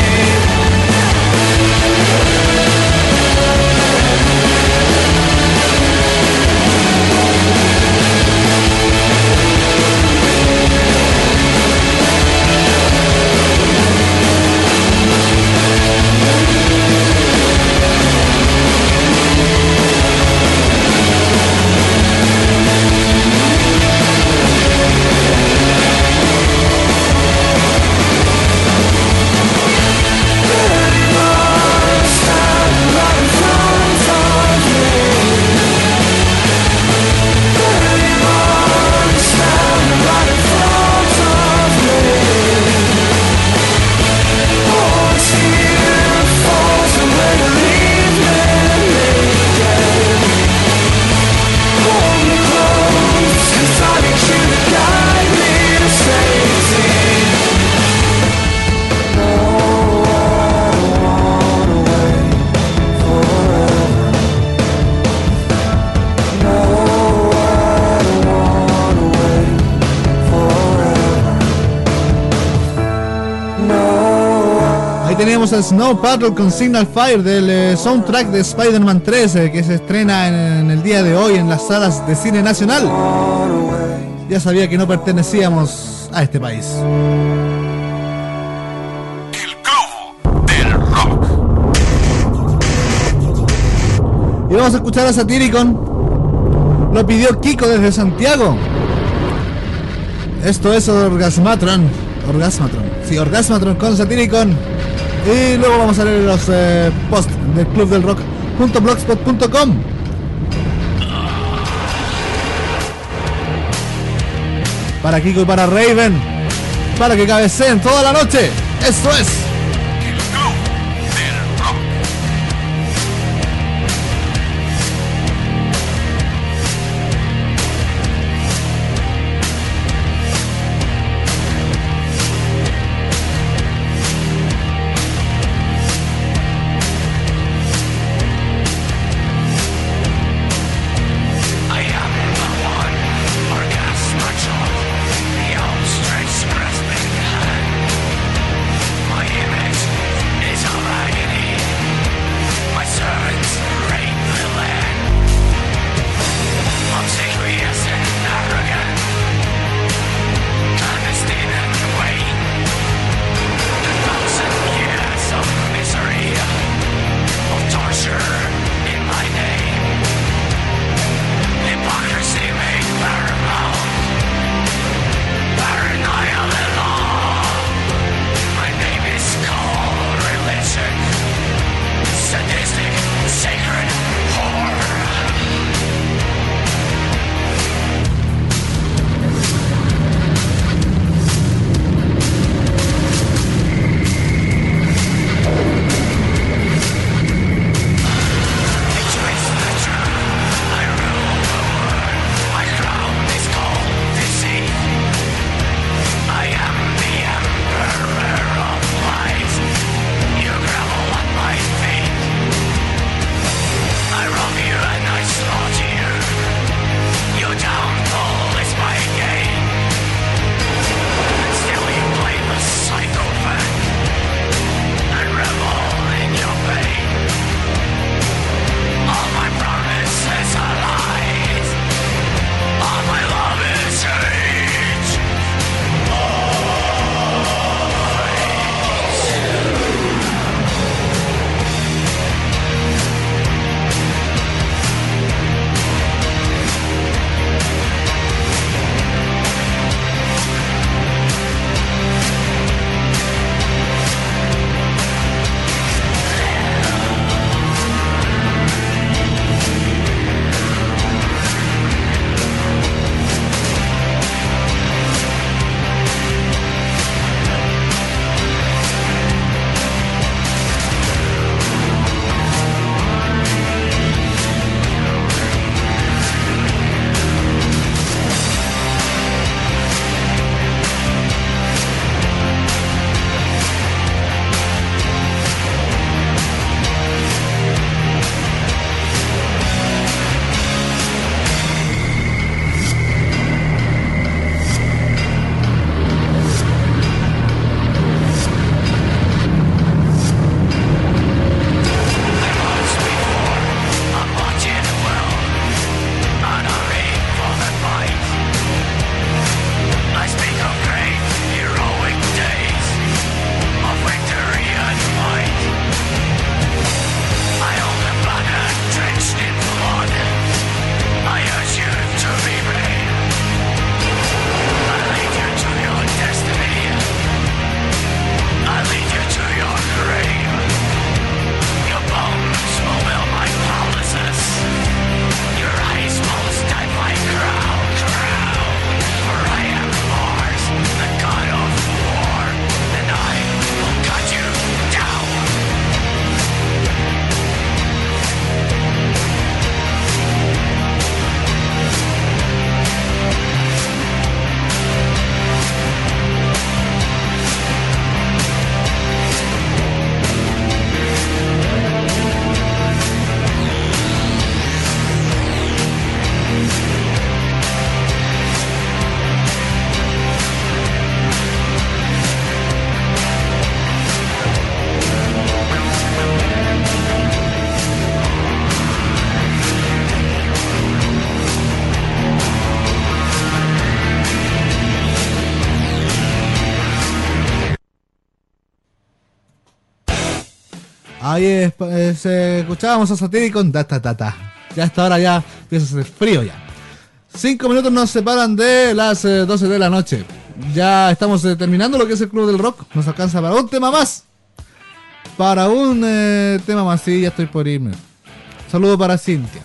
Teníamos el Snow Patrol con Signal Fire del eh, soundtrack de Spider-Man tres, eh, que se estrena en, en el día de hoy en las salas de cine nacional. Ya sabía que no pertenecíamos a este país. Y vamos a escuchar a Satyricon. Lo pidió Kiko desde Santiago. Esto es Orgasmatron. Orgasmatron. Sí, Orgasmatron con Satyricon. Y luego vamos a leer los eh, posts del club del rock punto blogspot punto com. Para Kiko y para Raven, para que cabeceen toda la noche. Esto es My Ahí es, es, eh, escuchábamos a Satiri con ta ta ta ta. Ya a esta hora ya empieza a hacer frío ya. Cinco minutos nos separan de las eh, doce de la noche. Ya estamos eh, terminando lo que es el Club del Rock. Nos alcanza para un tema más. Para un eh, tema más, sí, ya estoy por irme. Saludo para Cintia.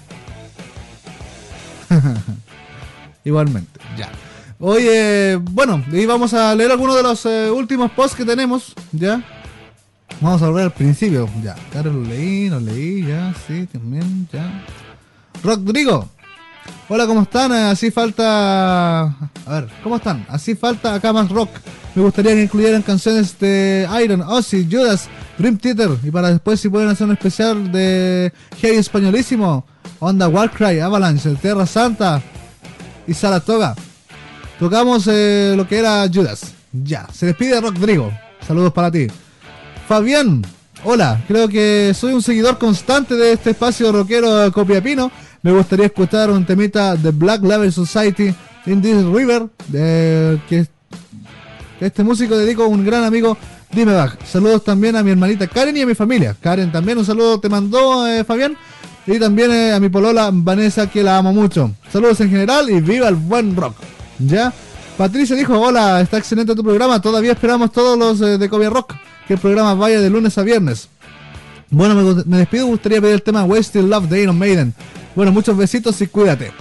Igualmente, ya. Oye, bueno, y vamos a leer algunos de los eh, últimos posts que tenemos, ya. Vamos a volver al principio, ya. Claro, lo leí, lo leí, ya, sí, también, ya. Rodrigo. Hola, ¿cómo están? Así falta... A ver, ¿cómo están? Así falta acá más rock. Me gustaría que incluyeran canciones de Iron, Ozzy, Judas, Dream Theater. Y para después si pueden hacer un especial de Heavy Españolísimo, Onda Warcry, Avalanche, Tierra Santa y Saratoga. Tocamos eh, lo que era Judas. Ya, se despide Rodrigo. Saludos para ti. Fabián, hola, creo que soy un seguidor constante de este espacio rockero Copiapino. Me gustaría escuchar un temita de Black Label Society in this River, de, que, que este músico dedico a un gran amigo, Dimebag. Saludos también a mi hermanita Karen y a mi familia. Karen también un saludo te mandó eh, Fabián. Y también eh, a mi polola Vanessa, que la amo mucho. Saludos en general y viva el buen rock. Ya. Patricia dijo, hola, está excelente tu programa. Todavía esperamos todos los eh, de Copia Rock, que el programa vaya de lunes a viernes. Bueno, me, me despido, me gustaría pedir el tema Wasted Love de Iron Maiden. Bueno, muchos besitos y cuídate.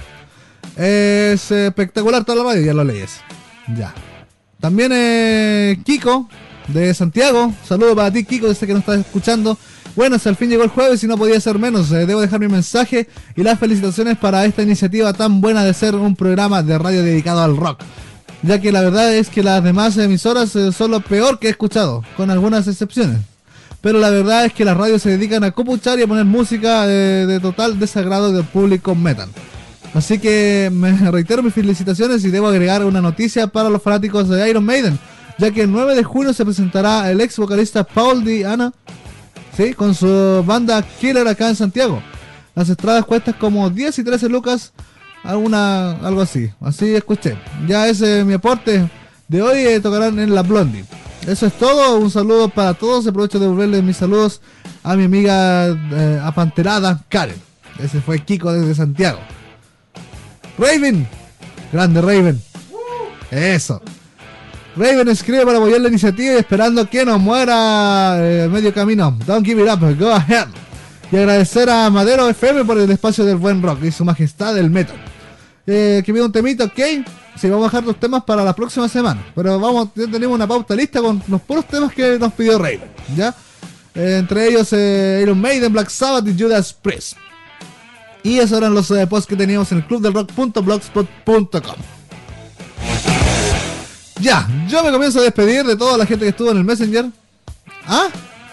Es espectacular toda la radio, ya lo lees. Ya. También eh, Kiko, de Santiago. Saludos para ti, Kiko, desde que nos estás escuchando. Bueno, hasta el fin llegó el jueves y no podía ser menos. Eh, debo dejar mi mensaje y las felicitaciones para esta iniciativa tan buena de ser un programa de radio dedicado al rock. Ya que la verdad es que las demás emisoras eh, son lo peor que he escuchado, con algunas excepciones. Pero la verdad es que las radios se dedican a copuchar y a poner música de, de total desagrado del público metal. Así que me reitero mis felicitaciones y debo agregar una noticia para los fanáticos de Iron Maiden, ya que el nueve de junio se presentará el ex vocalista Paul Di'Anno, ¿sí?, con su banda Killer acá en Santiago. Las entradas cuestan como diez y trece lucas, alguna, algo así, así escuché. Ya ese es mi aporte de hoy, eh, tocarán en la Blondie. Eso es todo, un saludo para todos. Aprovecho de devolverle mis saludos a mi amiga eh, apanterada Karen. Ese fue Kiko desde Santiago. Raven, grande Raven. Eso. Raven escribe para apoyar la iniciativa y esperando que no muera eh, medio camino. Don't give it up, go ahead. Y agradecer a Madero F M por el espacio del buen rock y su majestad del metal. Eh, que pide un temito, ok. Sí, vamos a dejar los temas para la próxima semana. Pero vamos, ya tenemos una pauta lista con los puros temas que nos pidió Raven, ¿ya? Eh, entre ellos eh, Iron Maiden, Black Sabbath y Judas Priest. Y esos eran los eh, posts que teníamos en el club del rock punto blogspot punto com. Ya, yo me comienzo a despedir de toda la gente que estuvo en el Messenger. ¿Ah?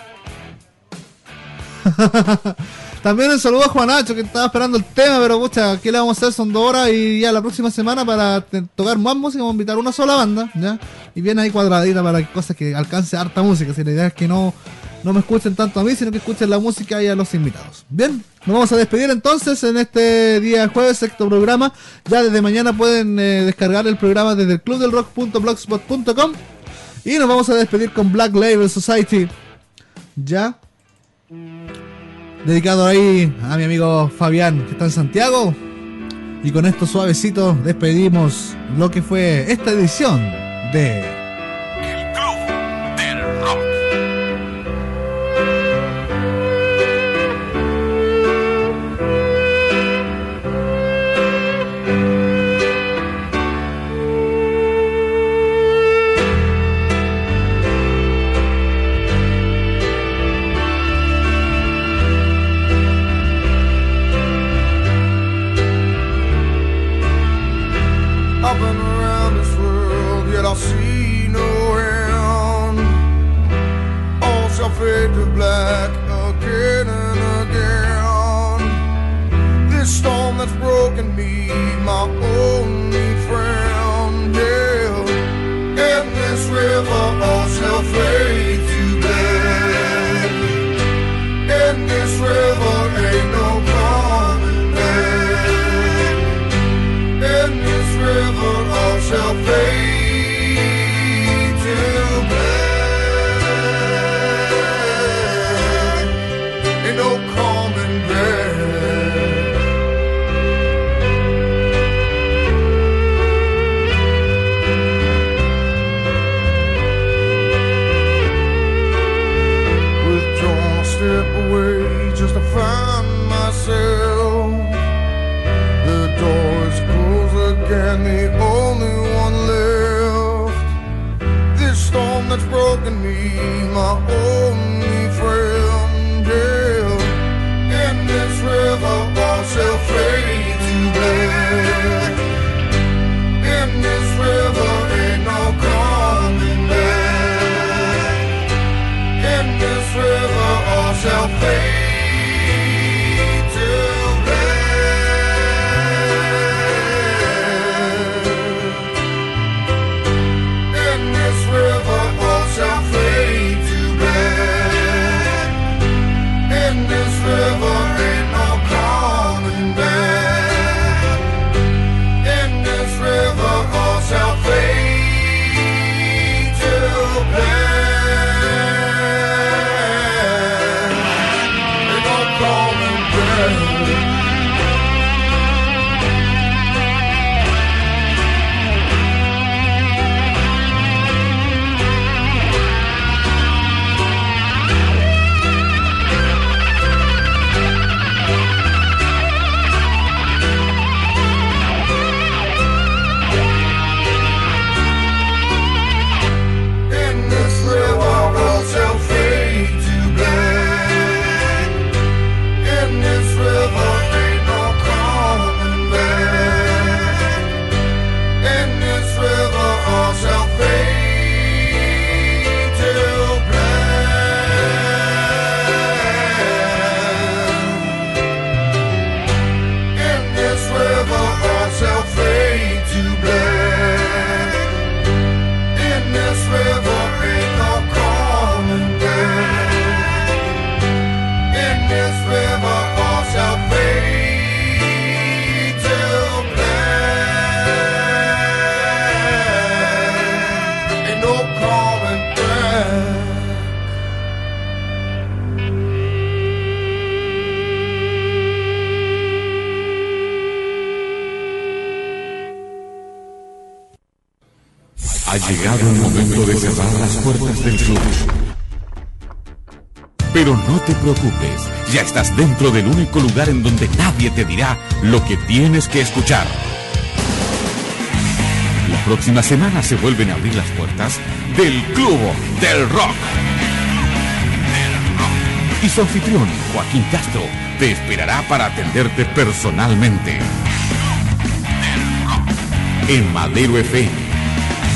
También un saludo a Juan Nacho, que estaba esperando el tema, pero pucha, aquí le vamos a hacer, son dos horas y ya la próxima semana para tocar más música vamos a invitar una sola banda, ¿ya? Y viene ahí cuadradita para cosas que alcance harta música, si la idea es que no, no me escuchen tanto a mí, sino que escuchen la música y a los invitados. Bien, nos vamos a despedir entonces en este día jueves, sexto programa. Ya desde mañana pueden eh, descargar el programa desde el club del rock punto blogspot punto com. Y nos vamos a despedir con Black Label Society, ¿ya? Dedicado ahí a mi amigo Fabián, que está en Santiago. Y con esto suavecito despedimos lo que fue esta edición de El Club del Rock. I've been around this world, yet I see no end. All shall fade to black again and again. This storm that's broken me, my only friend, yeah. In this river all shall fade to black. In this river ain't no coming back. In this river all shall fade to black. step away just to find myself. The door is closed again, the only one left. This storm that's broken me, my only friend, yeah. In this river all shall fade to black. In this river ain't no coming back. In this river all shall fade to black. In this river all shall fade to black. In this river ain't no coming back. In this river all shall fade to black. Ain't no coming back. In this river all shall fade to black. In this river ain't no coming back. In this river all shall fade to black. In this river all shall fade to black. In this river ain't no coming back. In this river all shall fade to black. Ain't no coming back. Ha llegado el momento de cerrar las puertas del club. Pero no te preocupes, ya estás dentro del único lugar en donde nadie te dirá lo que tienes que escuchar. La próxima semana se vuelven a abrir las puertas del Club del Rock. Y su anfitrión, Joaquín Castro, te esperará para atenderte personalmente. En Madero F M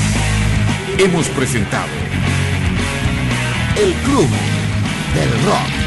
hemos presentado el Club del Rock.